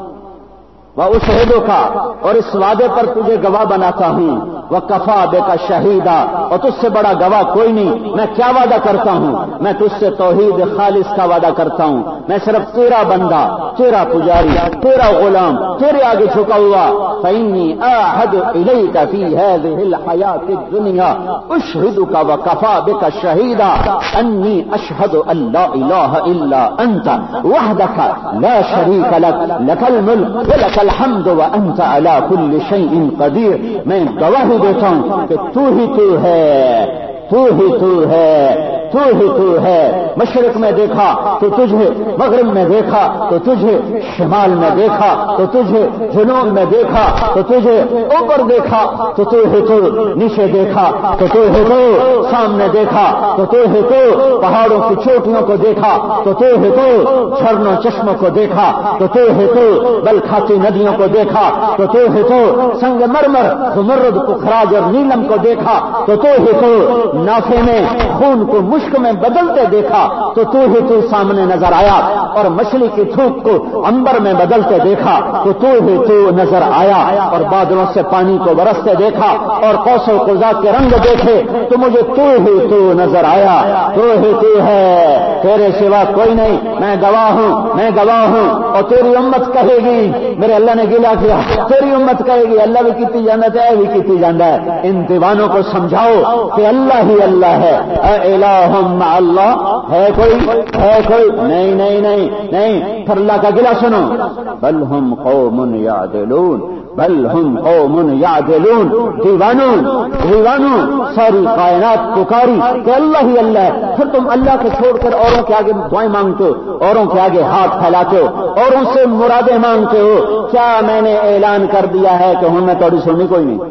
وأشهدک، اور اس وعدے پر تجھے گواہ بناتا ہوں. وکفا بک شہیدا، اور تجھ سے بڑا گواہ کوئی نہیں. میں کیا وعدہ کرتا ہوں؟ میں تجھ سے توحید خالص کا وعدہ کرتا ہوں. میں صرف تیرا بندہ، تیرا پجاری، تیرا غلام، تیرے آگے جھکا ہوا. فإنی أعهد إلیک فی هذه الحیاة الدنیا أشهدک وکفا بک شہیدا انی أشهد ان لا الہ الا انت وحدک لا شریک لک لک الملک ولک الحمد وانت علی کل شیء قدیر. میں گواہی دیتا ہوں کہ تو ہی تو ہے، تو ہی تو ہے، تو ہی تو ہے. مشرق میں دیکھا تو تجھے، مغرب میں دیکھا تو تجھے، شمال میں دیکھا تو تجھے، جنوب میں دیکھا تو تجھے، اوپر دیکھا تو تو ہی تو، نیچے دیکھا تو تو ہی تو، سامنے دیکھا تو تو ہی تو، پہاڑوں کی چوٹیوں کو دیکھا تو تو ہی تو، جھرنوں چشموں کو دیکھا تو تو ہی تو، بل کھاتی ندیوں کو دیکھا تو تو ہی تو، سنگ مرمر، زمرد کو خراج اور نیلم کو دیکھا تو تو ہی تو، نافے میں خون کو مشک میں بدلتے دیکھا تو تو ہی تو سامنے نظر آیا. اور مچھلی کی تھوک کو عنبر میں بدلتے دیکھا تو تو ہی تو نظر آیا. اور بادلوں سے پانی کو برستے دیکھا اور قوس و قزح کے رنگ دیکھے تو مجھے تو ہی تو نظر آیا. تو ہی تو ہے، تیرے سوا کوئی نہیں. میں گواہ ہوں، میں گواہ ہوں. اور تیری امت کہے گی، میرے اللہ نے گلا کیا، تیری امت کہے گی اللہ بھی کیتی جانا ہے، بھی کیتی جانا ہے. ان دیوانوں کو سمجھاؤ کہ اللہ ہی اللہ ہے. اے الہ مع اللہ، ہے کوئی؟ ہے کوئی؟ نہیں نہیں نہیں نہیں. پھر اللہ کا گلا سنو. بل ہم قوم یعدلون، بل ہم قوم یعدلون. دیوانوں دیوانوں ساری کائنات پکاری کہ اللہ ہی اللہ ہے. پھر تم اللہ کو چھوڑ کر اوروں کے آگے دعائیں مانگتے ہو، اوروں کے آگے ہاتھ پھیلاتے ہو، اوروں سے مرادیں مانگتے ہو. کیا میں نے اعلان کر دیا ہے کہ ہوں میں تھوڑی سننی کوئی نہیں؟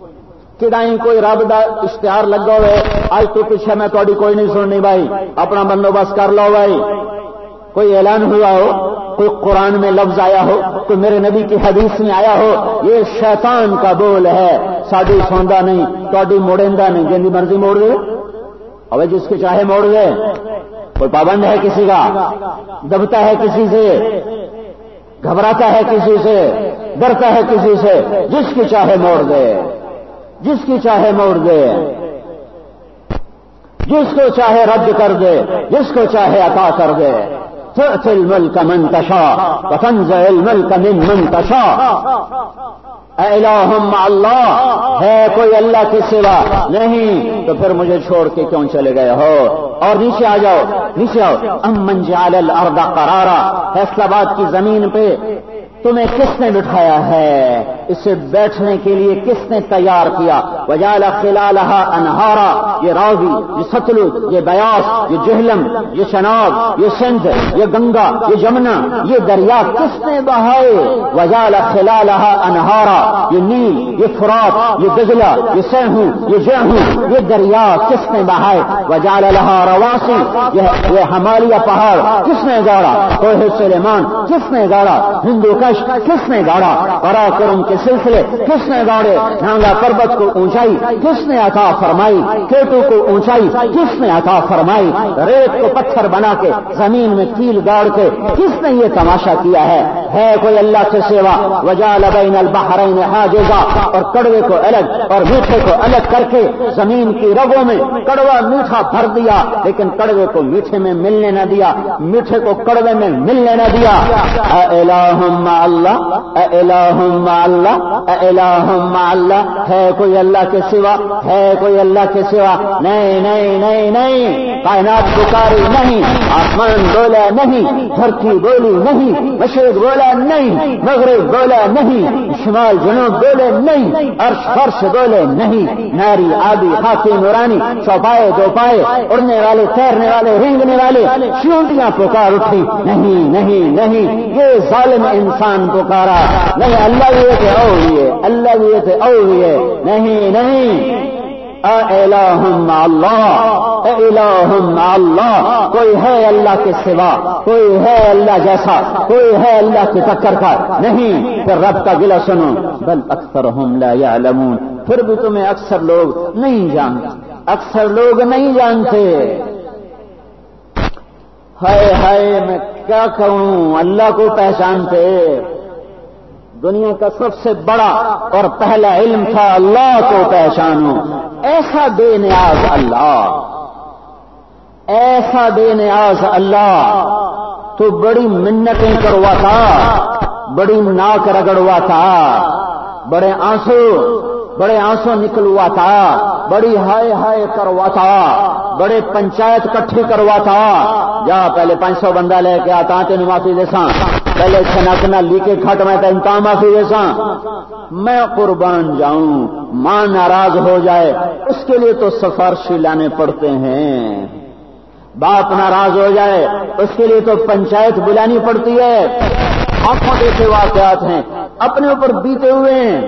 کدائیں کوئی رب دا اشتہار لگا ہوئے آج تو پیچھے میں تھوڑی کوئی نہیں سننی بھائی، اپنا بندوبست کر لو بھائی. کوئی اعلان ہوا ہو، کوئی قرآن میں لفظ آیا ہو، کوئی میرے نبی کی حدیث میں آیا ہو، یہ شیطان کا بول ہے. ساڈی سوندا نہیں، تھوڑی موڑیندا نہیں، جن دی مرضی موڑ دے. اور جس کے چاہے موڑ دے، کوئی پابند ہے کسی کا، دبتا ہے کسی سے، گھبراتا ہے کسی سے، ڈرتا ہے کسی سے، جس کی چاہے موڑ دے، جس کی چاہے موڑ دے، جس کو چاہے رد کر دے، جس کو چاہے عطا کر دے۔ تؤتی الملک من تشاء وتنزع الملک ممن تشاء۔ الہ مع اللہ، ہے کوئی اللہ کے سوا نہیں تو پھر مجھے چھوڑ کے کیوں چلے گئے ہو؟ اور نیچے آ جاؤ، نیچے آؤ۔ امن جعل الارض قرارا، فیصلہ آباد کی زمین پہ تمہیں کس نے بٹھایا ہے؟ اسے بیٹھنے کے لیے کس نے تیار کیا؟ وجعل خلالها انہارا، یہ راوی، یہ ستلج، یہ بیاس، یہ جہلم، یہ شناب، یہ سندھ، یہ گنگا، یہ جمنا، یہ دریا کس نے بہائے؟ وجعل خلالها انہارا، یہ نیل، یہ فرات، یہ دجلہ، یہ سیہوں، یہ جہوں، یہ دریا کس نے بہائے؟ وجعل لها رواسی، یہ ہمالیہ پہاڑ کس نے گاڑا؟ کوہ سلیمان کس نے گاڑا؟ ہندو کا کس نے گاڑا؟ قراقرم کے سلسلے کس نے گاڑے؟ نانگا پربت کو اونچائی کس نے عطا فرمائی؟ کیٹو کو اونچائی کس نے عطا فرمائی؟ ریت کو پتھر بنا کے زمین میں کیل گاڑ کے کس نے یہ تماشا کیا ہے؟ ہے کوئی اللہ کے سوا؟ وجعل بین البحرین حاجزا، اور کڑوے کو الگ اور میٹھے کو الگ کر کے زمین کی رگوں میں کڑوا میٹھا بھر دیا، لیکن کڑوے کو میٹھے میں ملنے نہ دیا، میٹھے کو کڑوے میں ملنے نہ دیا۔ الہ مع اللہ، الہ مع اللہ، الہ مع اللہ، ہے کوئی اللہ کے سوا؟ ہے کوئی اللہ کے سوا؟ نہیں نہیں نہیں نہیں، کائنات پکاری نہیں، آسمان بولا نہیں، دھرتی بولی نہیں، مشرق بولا نہیں، مغرب بولا نہیں، شمال جنوب بولے نہیں، عرش فرش بولے نہیں، ناری آبی خاکی نورانی، چوپائے دو پائے، اڑنے والے تیرنے والے رینگنے والے چونٹیاں پکار اٹھی، نہیں نہیں نہیں، یہ ظالم انسان پکارا، نہیں اللہ بھی تھے او یہ، اللہ بھی تھے او یہ، نہیں نہیں۔ الہ مع اللہ، الہ مع اللہ، کوئی ہے اللہ کے سوا؟ کوئی ہے اللہ جیسا؟ کوئی ہے اللہ کی ٹکر کا؟ نہیں۔ پھر رب کا گلہ سنو، بل اکثرہم لا یعلمون، پھر بھی تمہیں اکثر لوگ نہیں جانتے، اکثر لوگ نہیں جانتے۔ ہائے ہائے میں کیا کہوں، اللہ کو پہچانتے، دنیا کا سب سے بڑا اور پہلا علم تھا اللہ کو پہچانو، ایسا بے نیاز اللہ، ایسا بے نیاز اللہ، تو بڑی منتیں کرواتا، بڑی ناک رگڑواتا، بڑے آنسو بڑے آنسو نکلواتا، بڑی ہائے ہائے کرواتا، بڑے پنچایت کٹھی کرواتا، جا پہلے پانچ سو بندہ لے کے آتا تین معافی دیساں، پہلے چھنکنا لی کے کھٹ میں تنتا معافی دیساں، میں قربان جاؤں، ماں ناراض ہو جائے اس کے لیے تو سفارشی لانے پڑتے ہیں، باپ ناراض ہو جائے اس کے لیے تو پنچایت بلانی پڑتی ہے، آنکھوں دیکھے واقعات ہیں، اپنے اوپر بیتے ہوئے ہیں،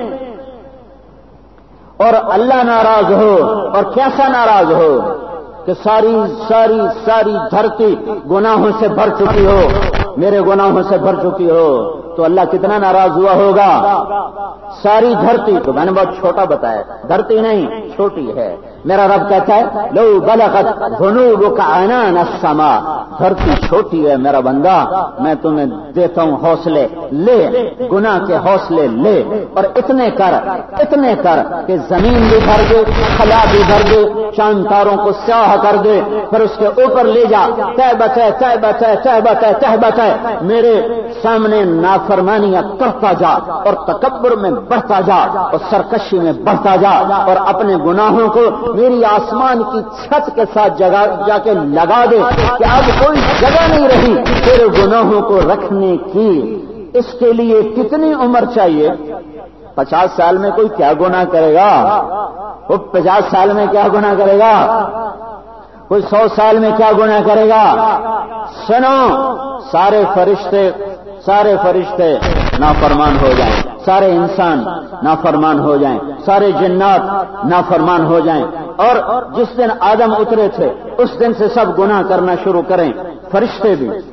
اور اللہ ناراض ہو اور کیسا ناراض ہو کہ ساری ساری ساری دھرتی گناہوں سے بھر چکی ہو، میرے گناہوں سے بھر چکی ہو، تو اللہ کتنا ناراض ہوا ہوگا؟ ساری دھرتی، تو میں نے بہت چھوٹا بتایا، دھرتی نہیں چھوٹی ہے، میرا رب کہتا ہے لو بلغت ذنوبک عنان السماء، دھرتی چھوٹی ہے میرا بندہ، میں تمہیں دیتا ہوں حوصلے، لے گناہ کے حوصلے لے، اور اتنے کر اتنے کر کہ زمین بھی بھر دے، خلا بھی بھر دے، چاند تاروں کو سیاہ کر دے، پھر اس کے اوپر لے جا، تہبت ہے تہبت ہے تہبت ہے تہبت ہے، میرے سامنے نافرمانیاں کرتا جا اور تکبر میں بڑھتا جا اور سرکشی میں بڑھتا جا، اور اپنے گناہوں کو میری آسمان کی چھت کے ساتھ جگہ جا کے لگا دے کہ اب کوئی جگہ نہیں رہی تیرے گناہوں کو رکھنے کی۔ اس کے لیے کتنی عمر چاہیے؟ پچاس سال میں کوئی کیا گناہ کرے گا؟ وہ پچاس سال میں کیا گناہ کرے گا؟ کوئی سو سال میں کیا گناہ کرے گا؟ سنو، سارے فرشتے سارے فرشتے نافرمان ہو جائیں، سارے انسان نافرمان ہو جائیں، سارے جنات نافرمان ہو جائیں، اور جس دن آدم اترے تھے اس دن سے سب گناہ کرنا شروع کریں، فرشتے بھی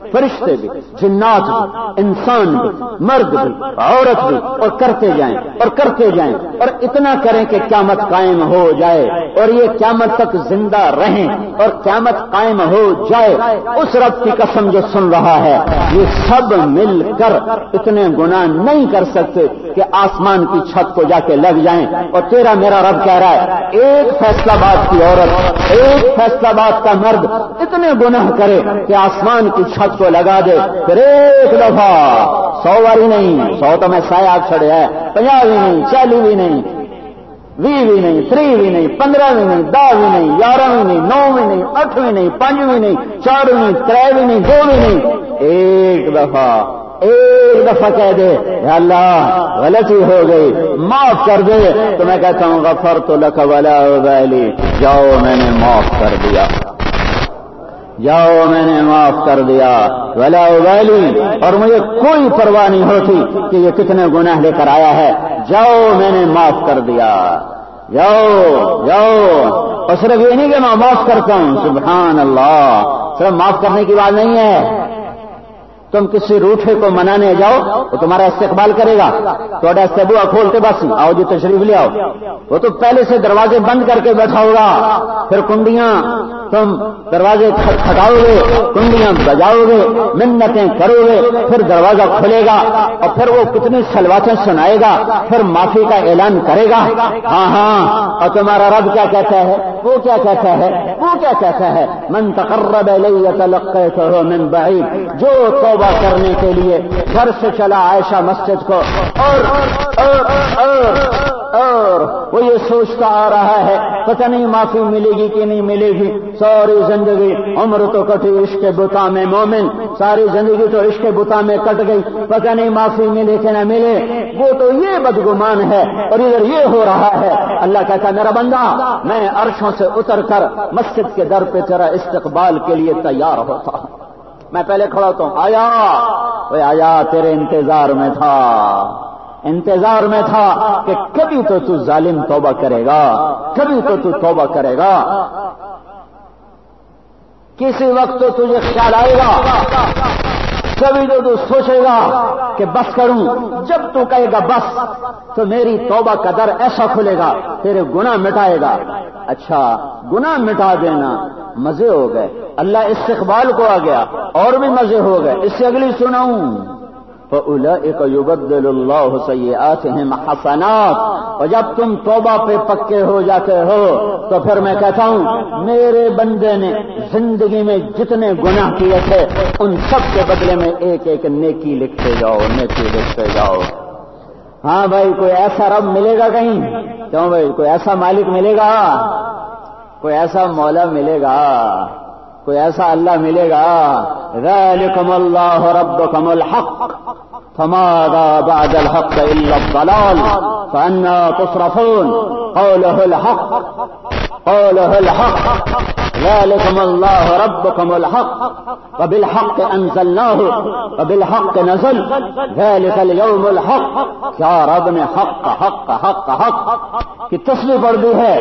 فرشتے بھی، جنات بھی، انسان بھی، مرد بھی، عورت بھی، اور کرتے جائیں اور کرتے جائیں اور اتنا کریں کہ قیامت قائم ہو جائے اور یہ قیامت تک زندہ رہیں اور قیامت قائم ہو جائے. اس رب کی قسم جو سن رہا ہے، یہ سب مل کر اتنے گناہ نہیں کر سکتے کہ آسمان کی چھت کو جا کے لگ جائیں. اور تیرا میرا رب کہہ رہا ہے ایک فیصلہ باد کی عورت، ایک فیصلہ باد کا مرد اتنے گناہ کرے کہ آسمان کی چھت کو لگا دے، پھر ایک دفعہ سو باری نہیں، سو تو میں سایہ چھڑے ہے، پنجا بھی نہیں، چالی بھی نہیں، وی بھی نہیں، تری بھی نہیں، پندرہ بھی نہیں، دہ بھی نہیں، گیارہ بھی نہیں، نو بھی نہیں، اٹھ بھی نہیں، پانچ بھی نہیں، چار بھی نہیں، تر بھی نہیں، دو بھی نہیں، ایک دفعہ ایک دفعہ کہہ دے یا اللہ غلطی ہو گئی معاف کر دے، تو میں کہتا ہوں غفرت لک ولا ابالی، جاؤ میں نے معاف کر دیا، جاؤ میں نے معاف کر دیا ولا ابالی، اور مجھے کوئی پرواہ نہیں ہوتی کہ یہ کتنے گناہ لے کر آیا ہے، جاؤ میں نے معاف کر دیا، جاؤ جاؤ. اور صرف یہ نہیں کہ میں معاف کرتا ہوں، سبحان اللہ، صرف معاف کرنے کی بات نہیں ہے. تم کسی روٹھے کو منانے جاؤ وہ تمہارا استقبال کرے گا، تھوڑا سبوا کھولتے بس آؤ جی تشریف لے آؤ، وہ تو پہلے سے دروازے بند کر کے بیٹھا ہوگا، پھر کنڈیاں تم دروازے کھٹکھٹاؤ گے، کنڈیاں بجاؤ گے، منتیں کرو گے، پھر دروازہ کھلے گا اور پھر وہ کتنی سلواتیں سنائے گا، پھر معافی کا اعلان کرے گا. ہاں ہاں، اور تمہارا رب کیا کہتا ہے، وہ کیا کہتا ہے، وہ کیا کہتا ہے، من تقرب الی تلقیتہ من بعید، جو توبہ کرنے کے لیے گھر سے چلا عائشہ مسجد کو اور اور اور اور وہ یہ سوچتا آ رہا ہے پتہ نہیں معافی ملے گی کہ نہیں ملے گی، ساری زندگی عمر تو کٹی عشق بتا میں مومن، ساری زندگی تو عشق بتا میں کٹ گئی، پتہ نہیں معافی ملے کہ نہ ملے، وہ تو یہ بدگمان ہے اور ادھر یہ ہو رہا ہے. اللہ کہتا ہے میرا بندہ میں عرشوں سے اتر کر مسجد کے در پہ تیرا استقبال کے لیے تیار ہوتا ہوں، میں پہلے کھڑا ہوتا ہوں، آیا وہ آیا تیرے انتظار میں تھا، انتظار میں تھا کہ کبھی تو تو ظالم توبہ کرے گا، کبھی تو تو توبہ کرے گا، کسی وقت تو تجھے خیال آئے گا، کبھی تو تو سوچے گا کہ بس کروں، جب تو کہے گا بس تو میری توبہ کا در ایسا کھلے گا تیرے گناہ مٹائے گا. اچھا گناہ مٹا دینا مزے ہو گئے، اللہ استقبال کو آ گیا اور بھی مزے ہو گئے. اس سے اگلی سناؤں، فَأُولَئِكَ يُبَدِّلُ اللَّهُ سَيِّئَاتِهِمْ حَسَنَاتٍ، اور جب تم توبہ پہ پکے ہو جاتے ہو تو پھر میں کہتا ہوں میرے بندے نے زندگی میں جتنے گناہ کیے تھے ان سب کے بدلے میں ایک ایک نیکی لکھتے جاؤ، نیکی لکھتے جاؤ. ہاں بھائی کوئی ایسا رب ملے گا کہیں؟ کیوں بھائی کوئی ایسا مالک ملے گا، کوئی ایسا مولا ملے گا، کوئی ایسا اللہ ملے گا. ذالکم اللہ ربکم الحق فماذا بعد الحق الا الضلال فانا تصرفون. قوله الحق قوله الحق ذالکم اللہ ربکم الحق وبالحق انزلناه وبالحق نزل ذالک اليوم الحق. کیا رب نے حق حق حق حق کی تصویر پڑھ دی ہے.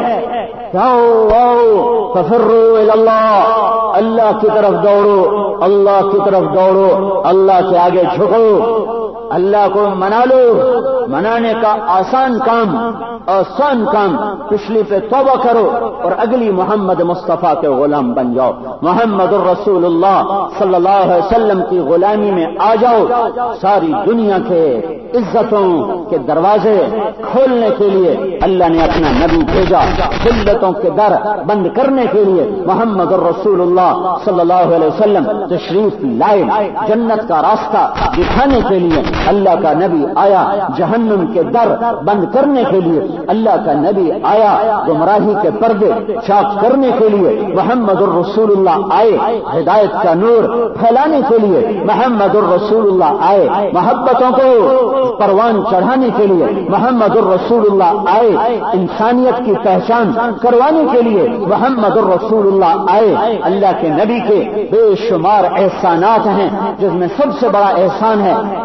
ففروا الی اللہ، اللہ کی طرف دوڑو، اللہ کی طرف دوڑو، اللہ کے آگے جھکو، اللہ کو منا لو. منانے کا آسان کام، آسان کام، پچھلی پہ توبہ کرو اور اگلی محمد مصطفیٰ کے غلام بن جاؤ، محمد الرسول اللہ صلی اللہ علیہ وسلم کی غلامی میں آ جاؤ. ساری دنیا کے عزتوں کے دروازے کھولنے کے لیے اللہ نے اپنا نبی بھیجا، ذلتوں کے در بند کرنے کے لیے محمد الرسول اللہ صلی اللہ علیہ وسلم تشریف لائے، جنت کا راستہ دکھانے کے لیے اللہ کا نبی آیا، جہنم کے در بند کرنے کے لیے اللہ کا نبی آیا، گمراہی کے پردے چاک کرنے کے لیے محمد الرسول اللہ آئے، ہدایت کا نور پھیلانے کے لیے محمد الرسول اللہ آئے، محبتوں کو پروان چڑھانے کے لیے محمد الرسول اللہ آئے، انسانیت کی پہچان کروانے کے لیے محمد الرسول اللہ آئے. اللہ کے نبی کے بے شمار احسانات ہیں، جس میں سب سے بڑا احسان ہے کہ انہوں نے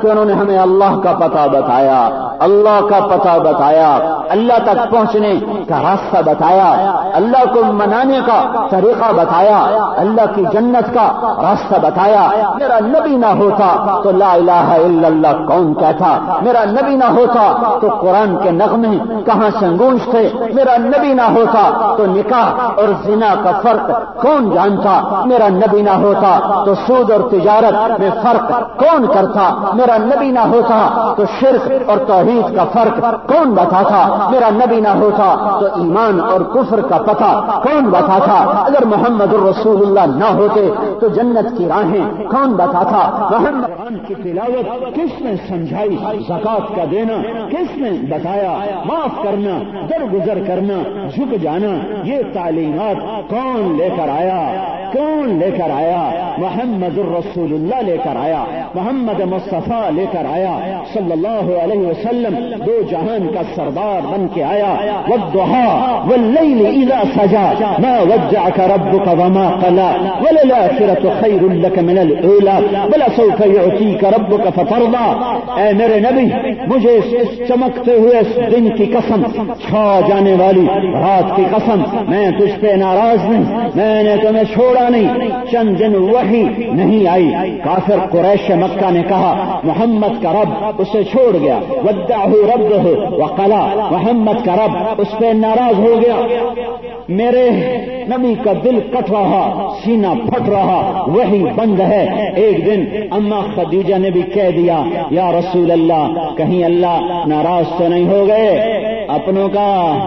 ہمیں اللہ کا پتہ بتایا، اللہ کا پتہ بتایا، اللہ تک پہنچنے کا راستہ بتایا، اللہ کو منانے کا طریقہ بتایا، اللہ کی جنت کا راستہ بتایا۔ میرا نبی نہ ہوتا تو لا الہ الا اللہ کون کہتا؟ میرا نبی نہ ہوتا تو قرآن کے نغمے کہاں سے گونجتے؟ میرا نبی نہ ہوتا تو نکاح اور زنا کا فرق کون جانتا؟ میرا نبی نہ ہوتا تو سود اور تجارت میں فرق کون کرتا؟ میرا نبی نہ ہوتا تو شرک اور توحید کا فرق کون بتاتا؟ میرا نبی نہ ہوتا تو ایمان اور کفر کا پتہ کون بتاتا؟ اگر محمد الرسول اللہ نہ ہوتے تو جنت کی راہیں کون بتاتا؟ محمد قرآن کی تلاوت کس نے سمجھائی؟ زکات کا دینا کس نے بتایا؟ معاف کرنا، درگزر کرنا، جھک جانا، یہ تعلیمات کون لے کر آیا؟ کون لے کر آیا؟ محمد الرسول اللہ لے کر آیا، محمد مصطفیٰ لے کر آیا صلی اللہ علیہ وسلم، دو جہان کا سردار بن کے آیا۔ والضحى والليل اذا سجى ما ودعك ربك وما قلى وللآخرة خير لك من الاولى ولسوف يعطيك ربك فترضى۔ اے میرے نبی، مجھے اس چمکتے ہوئے اس دن کی قسم، چھا جانے والی رات کی قسم، میں تجھ پہ ناراض نہیں، میں نے تمہیں چھوڑا نہیں۔ چند دن وحی نہیں آئی، کافر قریش مکہ نے کہا محمد کا رب اسے چھوڑ گیا، ودعہ ربہ وقلا، محمد کا رب اس پہ ناراض ہو گیا۔ میرے نبی کا دل کٹ رہا، سینہ پھٹ رہا، وحی بند ہے۔ ایک دن اما خدیجہ نے بھی کہہ دیا یا رسول اللہ کہیں اللہ ناراض تو نہیں ہو گئے؟ اپنوں کا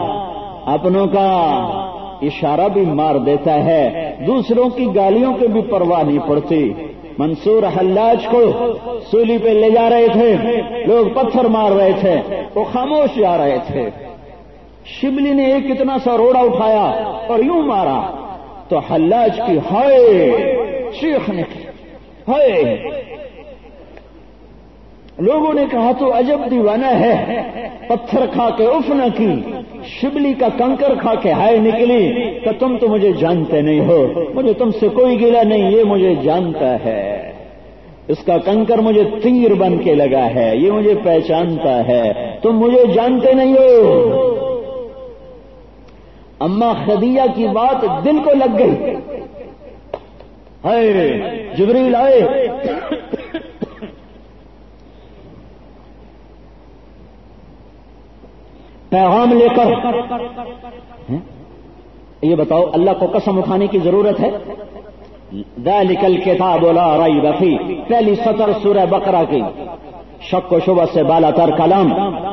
اپنوں کا اشارہ بھی مار دیتا ہے، دوسروں کی گالیوں کی بھی پرواہ نہیں پڑتی۔ منصور حلاج کو سولی پہ لے جا رہے تھے، لوگ پتھر مار رہے تھے، وہ خاموش جا رہے تھے۔ شبلی نے ایک اتنا سا روڑا اٹھایا اور یوں مارا تو حلاج کی ہائے شیخ نے ہائے، لوگوں نے کہا تو عجب دیوانہ ہے، پتھر کھا کے اف نہ کی، شبلی کا کنکر کھا کے ہائے نکلی، کہ تم تو مجھے جانتے نہیں ہو، مجھے تم سے کوئی گلہ نہیں، یہ مجھے جانتا ہے، اس کا کنکر مجھے تیر بن کے لگا ہے، یہ مجھے پہچانتا ہے، تم مجھے جانتے نہیں ہو۔ اما خدیجہ کی بات دل کو لگ گئی، ہائے جبریل آئے، پیغام لے کر، یہ بتاؤ اللہ کو قسم اٹھانے کی ضرورت ہے؟ ذالک الکتاب لا ریب فیہ، پہلی سطر سورہ بقرہ کی، شک و شبہ سے بالا تر کلام۔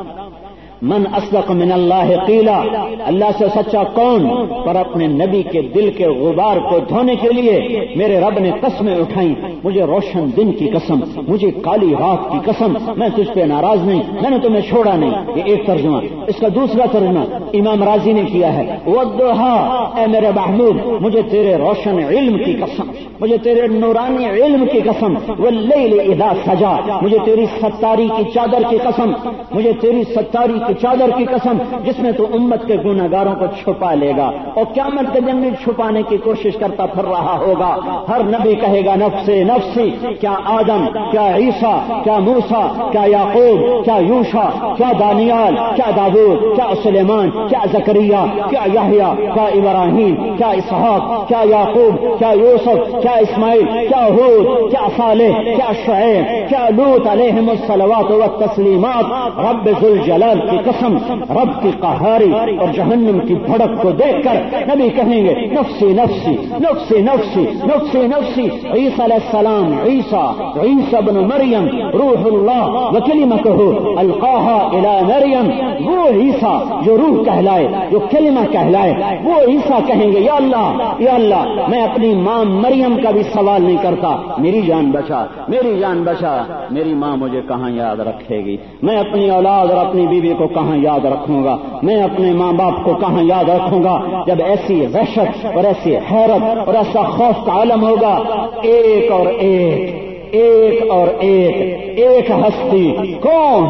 من اصدق من اللہ قیلا، اللہ سے سچا کون؟ پر اپنے نبی کے دل کے غبار کو دھونے کے لیے میرے رب نے قسمیں اٹھائیں، مجھے روشن دن کی قسم، مجھے کالی رات کی قسم، میں تجھ پہ ناراض نہیں، میں نے تمہیں چھوڑا نہیں۔ یہ ایک ترجمہ۔ اس کا دوسرا ترجمہ امام راضی نے کیا ہے، والضحیٰ، اے میرے محبوب مجھے تیرے روشن علم کی قسم، مجھے تیرے نورانی علم کی قسم، واللیل اذا سجا، مجھے تیری ستاری کی چادر کی قسم، مجھے تیری ستاری کی چادر کی قسم جس میں تو امت کے گناہ گاروں کو چھپا لے گا، اور قیامت کے دن میں چھپانے کی کوشش کرتا پھر رہا ہوگا۔ ہر نبی کہے گا نفسی نفسی، کیا آدم، کیا عیسیٰ، کیا موسیٰ، کیا یعقوب، کیا یوشع، کیا دانیال، کیا داؤد، کیا سلیمان، کیا زکریا، کیا یحییٰ، کیا ابراہیم، کیا اسحاق، کیا یعقوب، کیا یوسف، کیا اسماعیل، کیا ہود، کیا صالح، کیا شعیب، کیا لوط علیہم الصلوات والتسلیمات۔ رب ذوالجلال کی قسم، رب کی قہاری اور جہنم کی بھڑک کو دیکھ کر نبی کہیں گے نفسی نفسی نفسی نفسی نفسی نفسی۔ عیسیٰ علیہ السلام، عیسیٰ عیسیٰ ابن مریم روح اللہ وکلمتہ القاہا الی مریم، وہ عیسیٰ جو روح کہلائے، جو کلمہ کہلائے، وہ عیسیٰ کہیں گے یا اللہ یا اللہ میں اپنی ماں مریم کا بھی سوال نہیں کرتا، میری جان بچا، میری جان بچا، میری ماں مجھے کہاں یاد رکھے گی، میں اپنی اولاد اور اپنی بیوی کو کہاں یاد رکھوں گا، میں اپنے ماں باپ کو کہاں یاد رکھوں گا، جب ایسی وحشت اور ایسی حیرت اور ایسا خوف کا عالم ہوگا۔ ایک اور ایک ایک اور ایک ایک ہستی، کون؟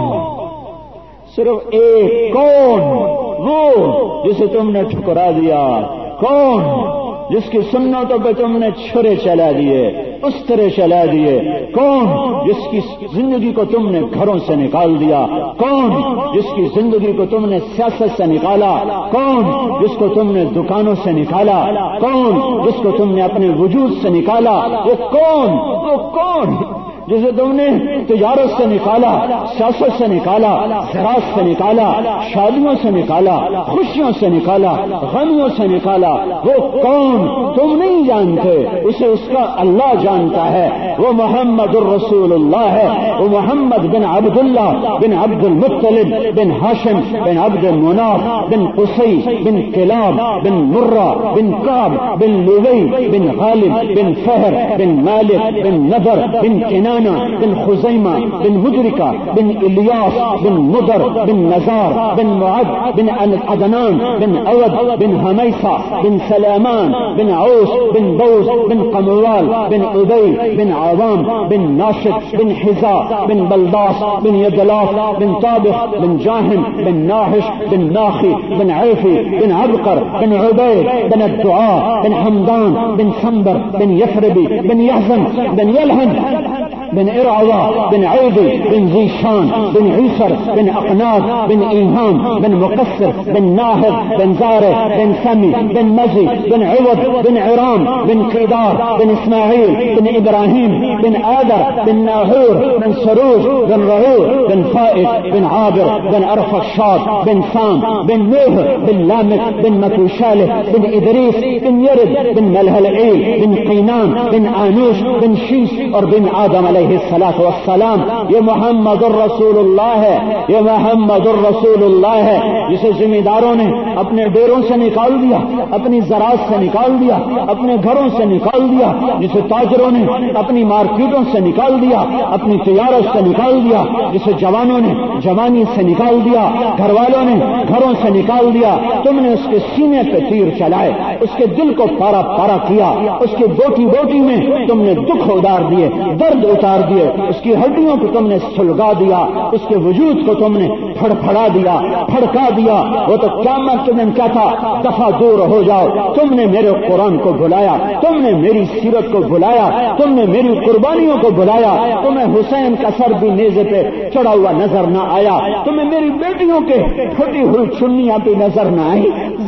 صرف ایک، کون؟ وہ جسے تم نے ٹھکرا دیا، کون؟ جس کی سنتوں پہ تم نے چھرے چلا دیے، استرے چلا دیے؟ کون جس کی زندگی کو تم نے گھروں سے نکال دیا؟ کون جس کی زندگی کو تم نے سیاست سے نکالا؟ کون جس کو تم نے دکانوں سے نکالا؟ کون جس کو تم نے اپنے وجود سے نکالا؟ وہ کون وہ کون جسے تم نے تجارت سے نکالا، سیاست سے نکالا، زراعت سے نکالا، شادیوں سے نکالا، خوشیوں سے نکالا، غمیوں سے نکالا؟ وہ کون؟ تم نہیں جانتے، اسے اس کا اللہ جانتا ہے۔ وہ محمد الرسول اللہ ہے، وہ محمد بن عبداللہ بن عبد المطلب بن ہاشم بن عبد مناف بن قصی بن کلاب بن مرہ بن کعب بن لوی بن غالب بن فہر بن مالک بن نضر بن کنانہ بن خزیمہ بن مدرکہ بن الیاس بن مدر بن نزار بن معد بن عدنان بن اود بن حمیسہ بن سلیمان بن عوس بن بوز بن قموال بن ابی بن عوام بن ناشد بن حزا بن بلداس بن یدلاف بن طابخ بن جاہم بن ناحش بن ناخی بن عیفی بن عبقر بن عبید بن الدعاء بن حمدان بن سنبر بن یثربی بن یحزن بن یلحن بن ارعوى بن عيدي بن زيشان بن عيسر بن اقناط بن ايهام بن مقصر بن ناهض بن زاره بن سمي بن مزي بن عوض بن عرام بن قيدار بن اسماعيل بن ابراهيم بن آدر بن ناهور بن سروج بن رعور بن فائد بن عابر بن ارفخشاد بن سام بن نوح بن لامك بن متوشالح بن ادريس بن يرد بن ملهلعيل بن قينان بن آنوش بن شيش اور بن آدم علیہ الصلاۃ والسلام۔ یہ محمد الرسول اللہ ہے، یہ محمد الرسول اللہ ہے، جسے ذمہ داروں نے اپنے ڈیروں سے نکال دیا، اپنی زراعت سے نکال دیا، اپنے گھروں سے نکال دیا، جسے تاجروں نے اپنی مارکیٹوں سے نکال دیا، اپنی تجارت سے نکال دیا، جسے جوانوں نے جوانی سے نکال دیا، گھر والوں نے گھروں سے نکال دیا۔ تم نے اس کے سینے پہ تیر چلائے، اس کے دل کو پارا پارا کیا، اس کی بوٹی بوٹی میں تم نے دکھ اتار دیے، درد اتار دیے، اس کی ہڈیوں کو تم نے سلگا دیا، اس کے وجود کو تم نے پھڑ پھڑا دیا، پھڑکا دیا۔ وہ تو قیامت کے دن کیا تھا؟ دفعہ دور ہو جاؤ، تم نے میرے قرآن کو بلایا، تم نے میری سیرت کو بلایا، تم نے میری قربانیوں کو بلایا، تمہیں حسین کا سر بھی نیزے پہ چڑھا ہوا نظر نہ آیا، تمہیں میری بیٹیوں کے پھٹی ہوئی چنیاں بھی نظر نہ آئی،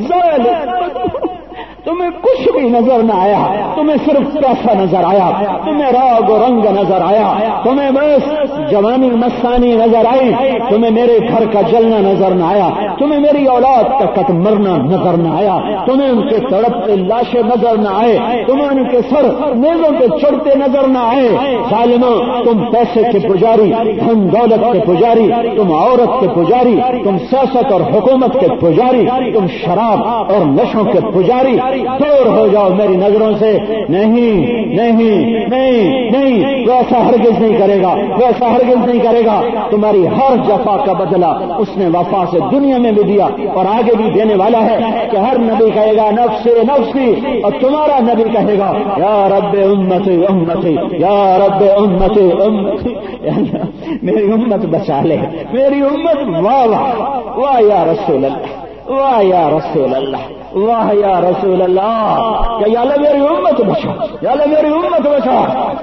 تمہیں کچھ بھی نظر نہ آیا، تمہیں صرف پیسہ نظر آیا، تمہیں راگ و رنگ نظر آیا، تمہیں بس جوانی مستانی نظر آئی، تمہیں میرے گھر کا جلنا نظر نہ آیا، تمہیں میری اولاد کا قتل مرنا نظر نہ آیا، تمہیں ان کے تڑپتے لاشیں نظر نہ آئے، تمہیں ان کے سر نیزوں پہ چڑھتے نظر نہ آئے۔ ظالموں، تم پیسے کے پجاری، دھن دولت کے پجاری، تم عورت کے پجاری، تم سیاست اور حکومت کے پجاری، تم شراب اور نشوں کے پجاری، دور ہو جاؤ میری نظروں سے۔ نہیں نہیں نہیں نہیں، ویسا ہرگز نہیں کرے گا، ویسا ہرگز نہیں کرے گا۔ تمہاری ہر جفا کا بدلہ اس نے وفا سے دنیا میں بھی دیا اور آگے بھی دینے والا ہے کہ ہر نبی کہے گا نفسی نفسی، اور تمہارا نبی کہے گا یا رب امتی امتی، یا رب امتی امتی، میری امت بچا لے، میری امت۔ واہ واہ واہ یا رسول اللہ، واہ یا رسول اللہ، واہ یا رسول اللہ، کہ یا اللہ میری امت بچا، یا اللہ میری امت بچا۔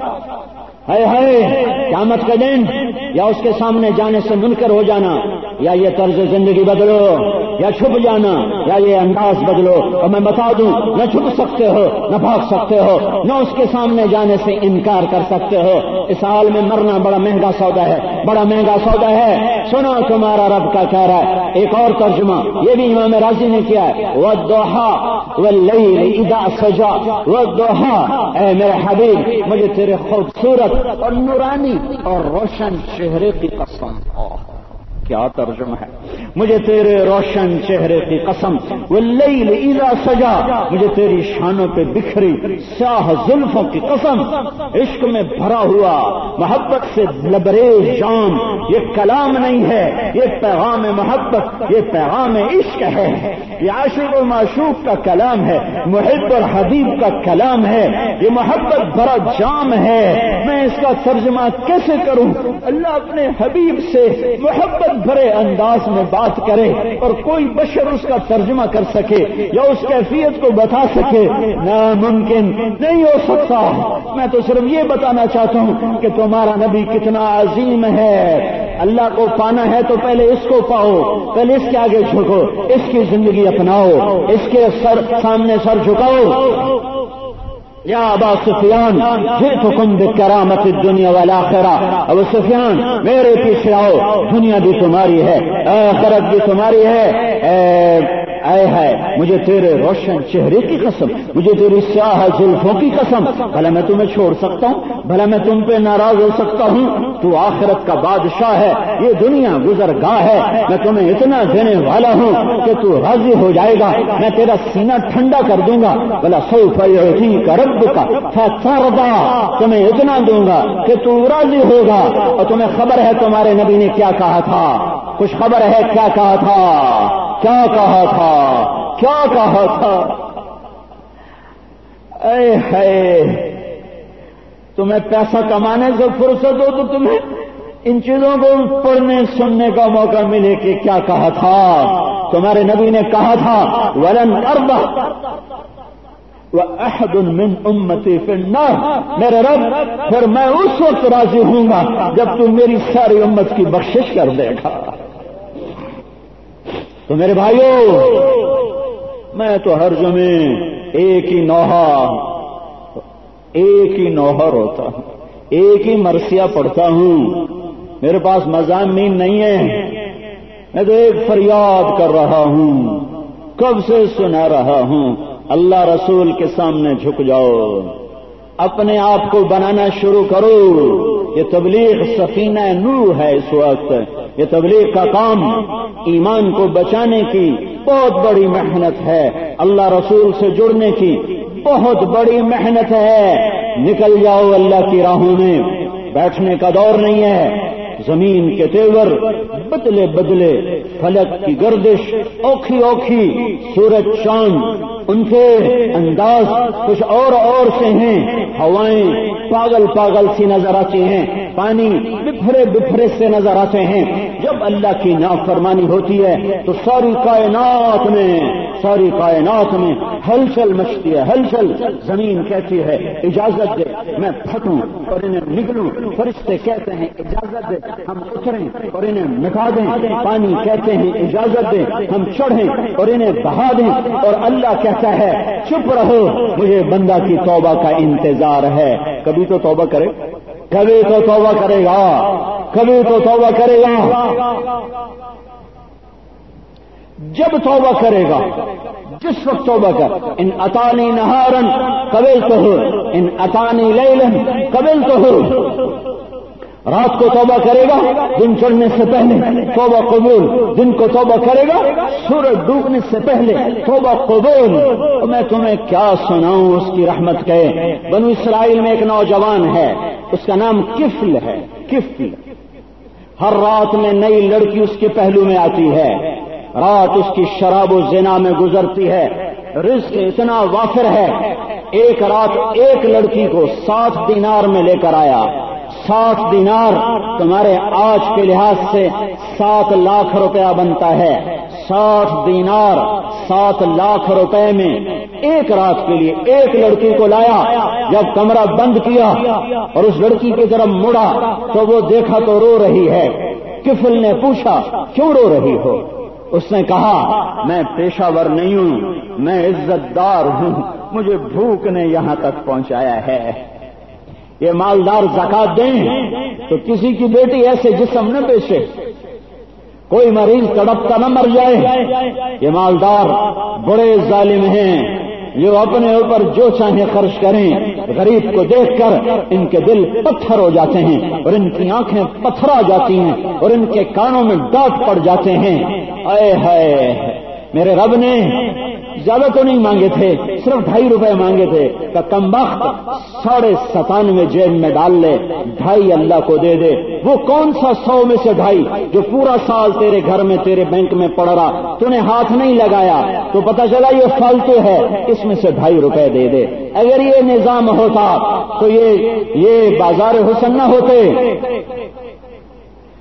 ہے ہے قیامت کا دن، یا اس کے سامنے جانے سے منکر ہو جانا، یا یہ طرز زندگی بدلو، یا چھپ جانا، یا یہ انداز بدلو۔ اور میں بتا دوں، نہ چھپ سکتے ہو، نہ بھاگ سکتے ہو، نہ اس کے سامنے جانے سے انکار کر سکتے ہو۔ اس حال میں مرنا بڑا مہنگا سودا ہے، بڑا مہنگا سودا ہے۔ سنو تمہارا رب کا کہہ رہا ہے، ایک اور ترجمہ یہ بھی امام راضی نے کیا ہے، وَالضُّحَىٰ وَاللَّيْلِ إِذَا سَجَىٰ، وَالضُّحَىٰ، اے میرے حبیب مجھے تیرے خوبصورت اور نورانی اور روشن چہرے کی قسم۔ کیا ترجمہ ہے، مجھے تیرے روشن چہرے کی قسم، واللیل اذا سجا، مجھے تیری شانوں پہ بکھری سیاہ زلفوں کی قسم۔ عشق میں بھرا ہوا، محبت سے لبریز جام، یہ کلام نہیں ہے، یہ پیغام محبت، یہ پیغام عشق ہے، یہ عاشق و معشوق کا کلام ہے، محب اور حبیب کا کلام ہے، یہ محبت بھرا جام ہے۔ میں اس کا ترجمہ کیسے کروں؟ اللہ اپنے حبیب سے محبت بھرے انداز میں بات کرے اور کوئی بشر اس کا ترجمہ کر سکے یا اس کیفیت کو بتا سکے، ناممکن، نہیں ہو سکتا۔ میں تو صرف یہ بتانا چاہتا ہوں کہ تمہارا نبی کتنا عظیم ہے۔ اللہ کو پانا ہے تو پہلے اس کو پاؤ، پہلے اس کے آگے جھکو، اس کی زندگی اپناؤ، اس کے سر سامنے سر جھکاؤ۔ یا ابا سفیان جئتکم بکرامت الدنیا والآخرہ، ابو سفیان میرے پیچھے آؤ، دنیا بھی تمہاری ہے، آخرت بھی تمہاری ہے۔ اے اے ہے مجھے تیرے روشن چہرے کی قسم، مجھے تیری سیاہ زلفوں کی قسم، بھلا میں تمہیں چھوڑ سکتا ہوں؟ بھلا میں تم پہ ناراض ہو سکتا ہوں؟ تو آخرت کا بادشاہ ہے، یہ دنیا گزرگاہ ہے، میں تمہیں اتنا دینے والا ہوں کہ تو راضی ہو جائے گا، میں تیرا سینہ ٹھنڈا کر دوں گا۔ بھلا سوف یعطیک ربک فترضی، تمہیں اتنا دوں گا کہ تو راضی ہوگا۔ اور تمہیں خبر ہے تمہارے نبی نے کیا کہا تھا؟ کچھ خبر ہے کیا کہا تھا؟ کیا کہا تھا؟ کیا کہا تھا؟ اے ہے تمہیں پیسہ کمانے سے فرصت ہو تو تمہیں ان چیزوں کو پڑھنے سننے کا موقع ملے کہ کیا کہا تھا۔ تمہارے نبی نے کہا تھا ولن ارضى واحد من امتی فی النار، میرے رب پھر میں اس وقت راضی ہوں گا جب تم میری ساری امت کی بخشش کر دے گا۔ تو میرے بھائیوں، میں تو ہر جمعے ایک ہی نوحہ ایک ہی نوحہ روتا ہوں، ایک ہی مرثیہ پڑھتا ہوں، میرے پاس مضامین نہیں ہے، میں تو ایک فریاد کر رہا ہوں، کب سے سنا رہا ہوں، اللہ رسول کے سامنے جھک جاؤ، اپنے آپ کو بنانا شروع کرو۔ یہ تبلیغ سفینہ نوح ہے اس وقت، یہ تبلیغ کا کام ایمان کو بچانے کی بہت بڑی محنت ہے، اللہ رسول سے جڑنے کی بہت بڑی محنت ہے۔ نکل جاؤ اللہ کی راہوں میں، بیٹھنے کا دور نہیں ہے۔ زمین کے تیور بدلے بدلے، فلک کی گردش اوکھی اوکھی، سورج چاند ان کے انداز کچھ اور اور سے ہیں، ہوائیں پاگل پاگل سی نظر آتی ہیں، پانی بکھرے بکھرے سے نظر آتے ہیں۔ جب اللہ کی نافرمانی ہوتی ہے تو ساری کائنات میں ساری کائنات میں ہلچل مچتی ہے، ہلچل۔ زمین کہتی ہے اجازت دے میں پھٹوں اور انہیں نگلوں، فرشتے کہتے ہیں اجازت دے ہم اتریں اور انہیں مٹا دیں، پانی کہتے ہیں اجازت دے ہم چڑھیں اور انہیں بہا دیں، اور اللہ کہتا ہے چپ رہو، مجھے بندہ کی توبہ کا انتظار ہے۔ کبھی تو توبہ کرے، کبھی تو توبہ کرے گا، کبھی تو توبہ کرے گا۔ جب توبہ کرے گا، جس وقت توبہ کر، ان اتانی نہارن قبلتہ، ان اتانی لیلن قبلتہ، رات کو توبہ کرے گا دن چڑھنے سے پہلے توبہ قبول، دن کو توبہ کرے گا سورج ڈوبنے سے پہلے توبہ قبول۔ اور میں تمہیں کیا سناؤں اس کی رحمت کے۔ بنو اسرائیل میں ایک نوجوان ہے، اس کا نام کفل ہے، کفل۔ ہر رات میں نئی لڑکی اس کے پہلو میں آتی ہے، رات اس کی شراب و زنا میں گزرتی ہے، رزق اتنا وافر ہے۔ ایک رات ایک لڑکی کو سات دینار میں لے کر آیا۔ سات دینار تمہارے آج کے لحاظ سے سات لاکھ روپیہ بنتا ہے۔ سات دینار سات لاکھ روپے میں ایک رات کے لیے ایک لڑکی کو لایا۔ جب کمرہ بند کیا اور اس لڑکی کی طرف مڑا تو وہ دیکھا تو رو رہی ہے۔ کفل نے پوچھا کیوں رو رہی ہو؟ اس نے کہا میں پیشہ ور نہیں ہوں، میں عزت دار ہوں، مجھے بھوک نے یہاں تک پہنچایا ہے۔ یہ مالدار زکات دیں تو کسی کی بیٹی ایسے جسم نہ بیچے، کوئی مریض تڑپتا نہ مر جائے۔ یہ مالدار بڑے ظالم ہیں، جو اپنے اوپر جو چاہیں خرچ کریں، غریب کو دیکھ کر ان کے دل پتھر ہو جاتے ہیں اور ان کی آنکھیں پتھرا جاتی ہیں اور ان کے کانوں میں ڈانٹ پڑ جاتے ہیں۔ اے ہائے، میرے رب نے زیادہ تو نہیں مانگے تھے، صرف ڈھائی روپے مانگے تھے کہ کمبخت ساڑھے ستانوے جیب میں ڈال لے، ڈھائی اللہ کو دے دے۔ وہ کون سا سو میں سے ڈھائی جو پورا سال تیرے گھر میں تیرے بینک میں پڑ رہا، تو نے ہاتھ نہیں لگایا تو پتہ چلا یہ فالتو ہے، اس میں سے ڈھائی روپے دے دے۔ اگر یہ نظام ہوتا تو یہ یہ بازار حسن نہ ہوتے۔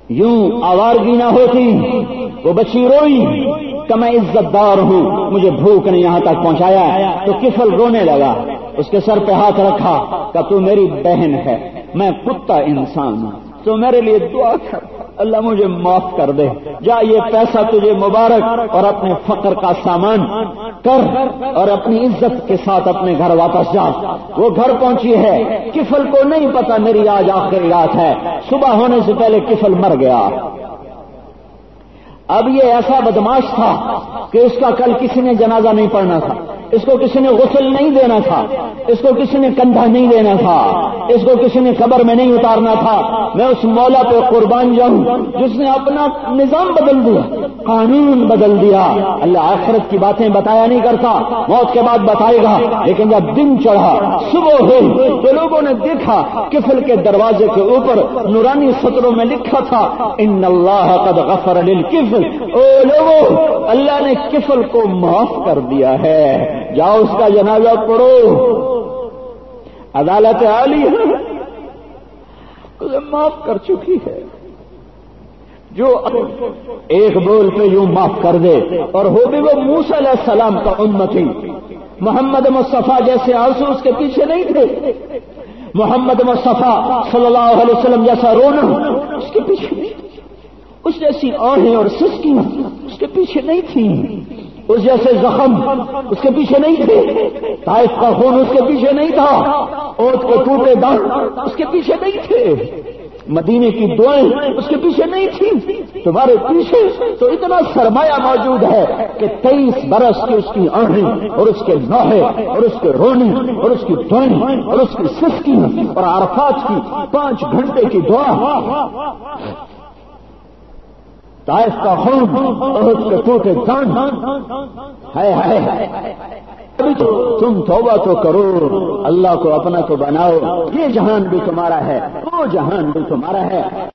یوں آوارگی نہ ہوتی، وہ بچی روئی کہ میں عزت دار ہوں، مجھے بھوک نے یہاں تک پہنچایا، تو کفل رونے لگا، اس کے سر پہ ہاتھ رکھا کہ تو میری بہن ہے، میں کتا انسان ہوں، تو میرے لیے دعا کر، اللہ مجھے معاف کر دے، جا یہ پیسہ تجھے مبارک، اور اپنے فقر کا سامان کر اور اپنی عزت کے ساتھ اپنے گھر واپس جا۔ وہ گھر پہنچی ہے، کفل کو نہیں پتا میری آج آخری رات ہے، صبح ہونے سے پہلے کفل مر گیا۔ اب یہ ایسا بدماش تھا کہ اس کا کل کسی نے جنازہ نہیں پڑھنا تھا، اس کو کسی نے غسل نہیں دینا تھا، اس کو کسی نے کندھا نہیں دینا تھا، اس کو کسی نے قبر میں نہیں اتارنا تھا۔ میں اس مولا پہ قربان جاؤں جس نے اپنا نظام بدل دیا، قانون بدل دیا۔ اللہ آخرت کی باتیں بتایا نہیں کرتا، موت کے بعد بتائے گا، لیکن جب دن چڑھا، صبح ہوئی، تو لوگوں نے دیکھا کفل کے دروازے کے اوپر نورانی سطروں میں لکھا تھا ان اللہ قد غفر للکفل، او لوگوں، اللہ نے کفل کو معاف کر دیا ہے، جاؤ اس کا جنازہ پڑھو۔ عدالت عالیہ اسے معاف کر چکی ہے، جو ایک بول پہ یوں معاف کر دے، اور ہو بھی وہ موسیٰ علیہ السلام کا امتی، محمد مصطفیٰ جیسے آنسو اس کے پیچھے نہیں تھے، محمد مصطفیٰ صلی اللہ علیہ وسلم جیسا رونا اس کے پیچھے نہیں تھے، اس جیسی آہیں اور سسکیاں اس کے پیچھے نہیں تھیں، اس جیسے زخم اس کے پیچھے نہیں تھے، طائف کا خون اس کے پیچھے نہیں تھا، اوٹ کے ٹوٹے دان اس کے پیچھے نہیں تھے، مدینے کی دعائیں اس کے پیچھے نہیں تھیں، تمہارے پیچھے تو اتنا سرمایہ موجود ہے کہ تیئیس برس کی اس کی آہیں اور اس کے نوحے اور اس کے رونے اور اس کی دعائیں اور اس کی سسکی اور عرفات کی پانچ گھنٹے کی دعا، طائف کا خون احد کے ٹوٹے دان، ہائے ہائے تم توبہ تو کرو، اللہ کو اپنا تو بناؤ، یہ جہان بھی تمہارا ہے، وہ جہان بھی تمہارا ہے۔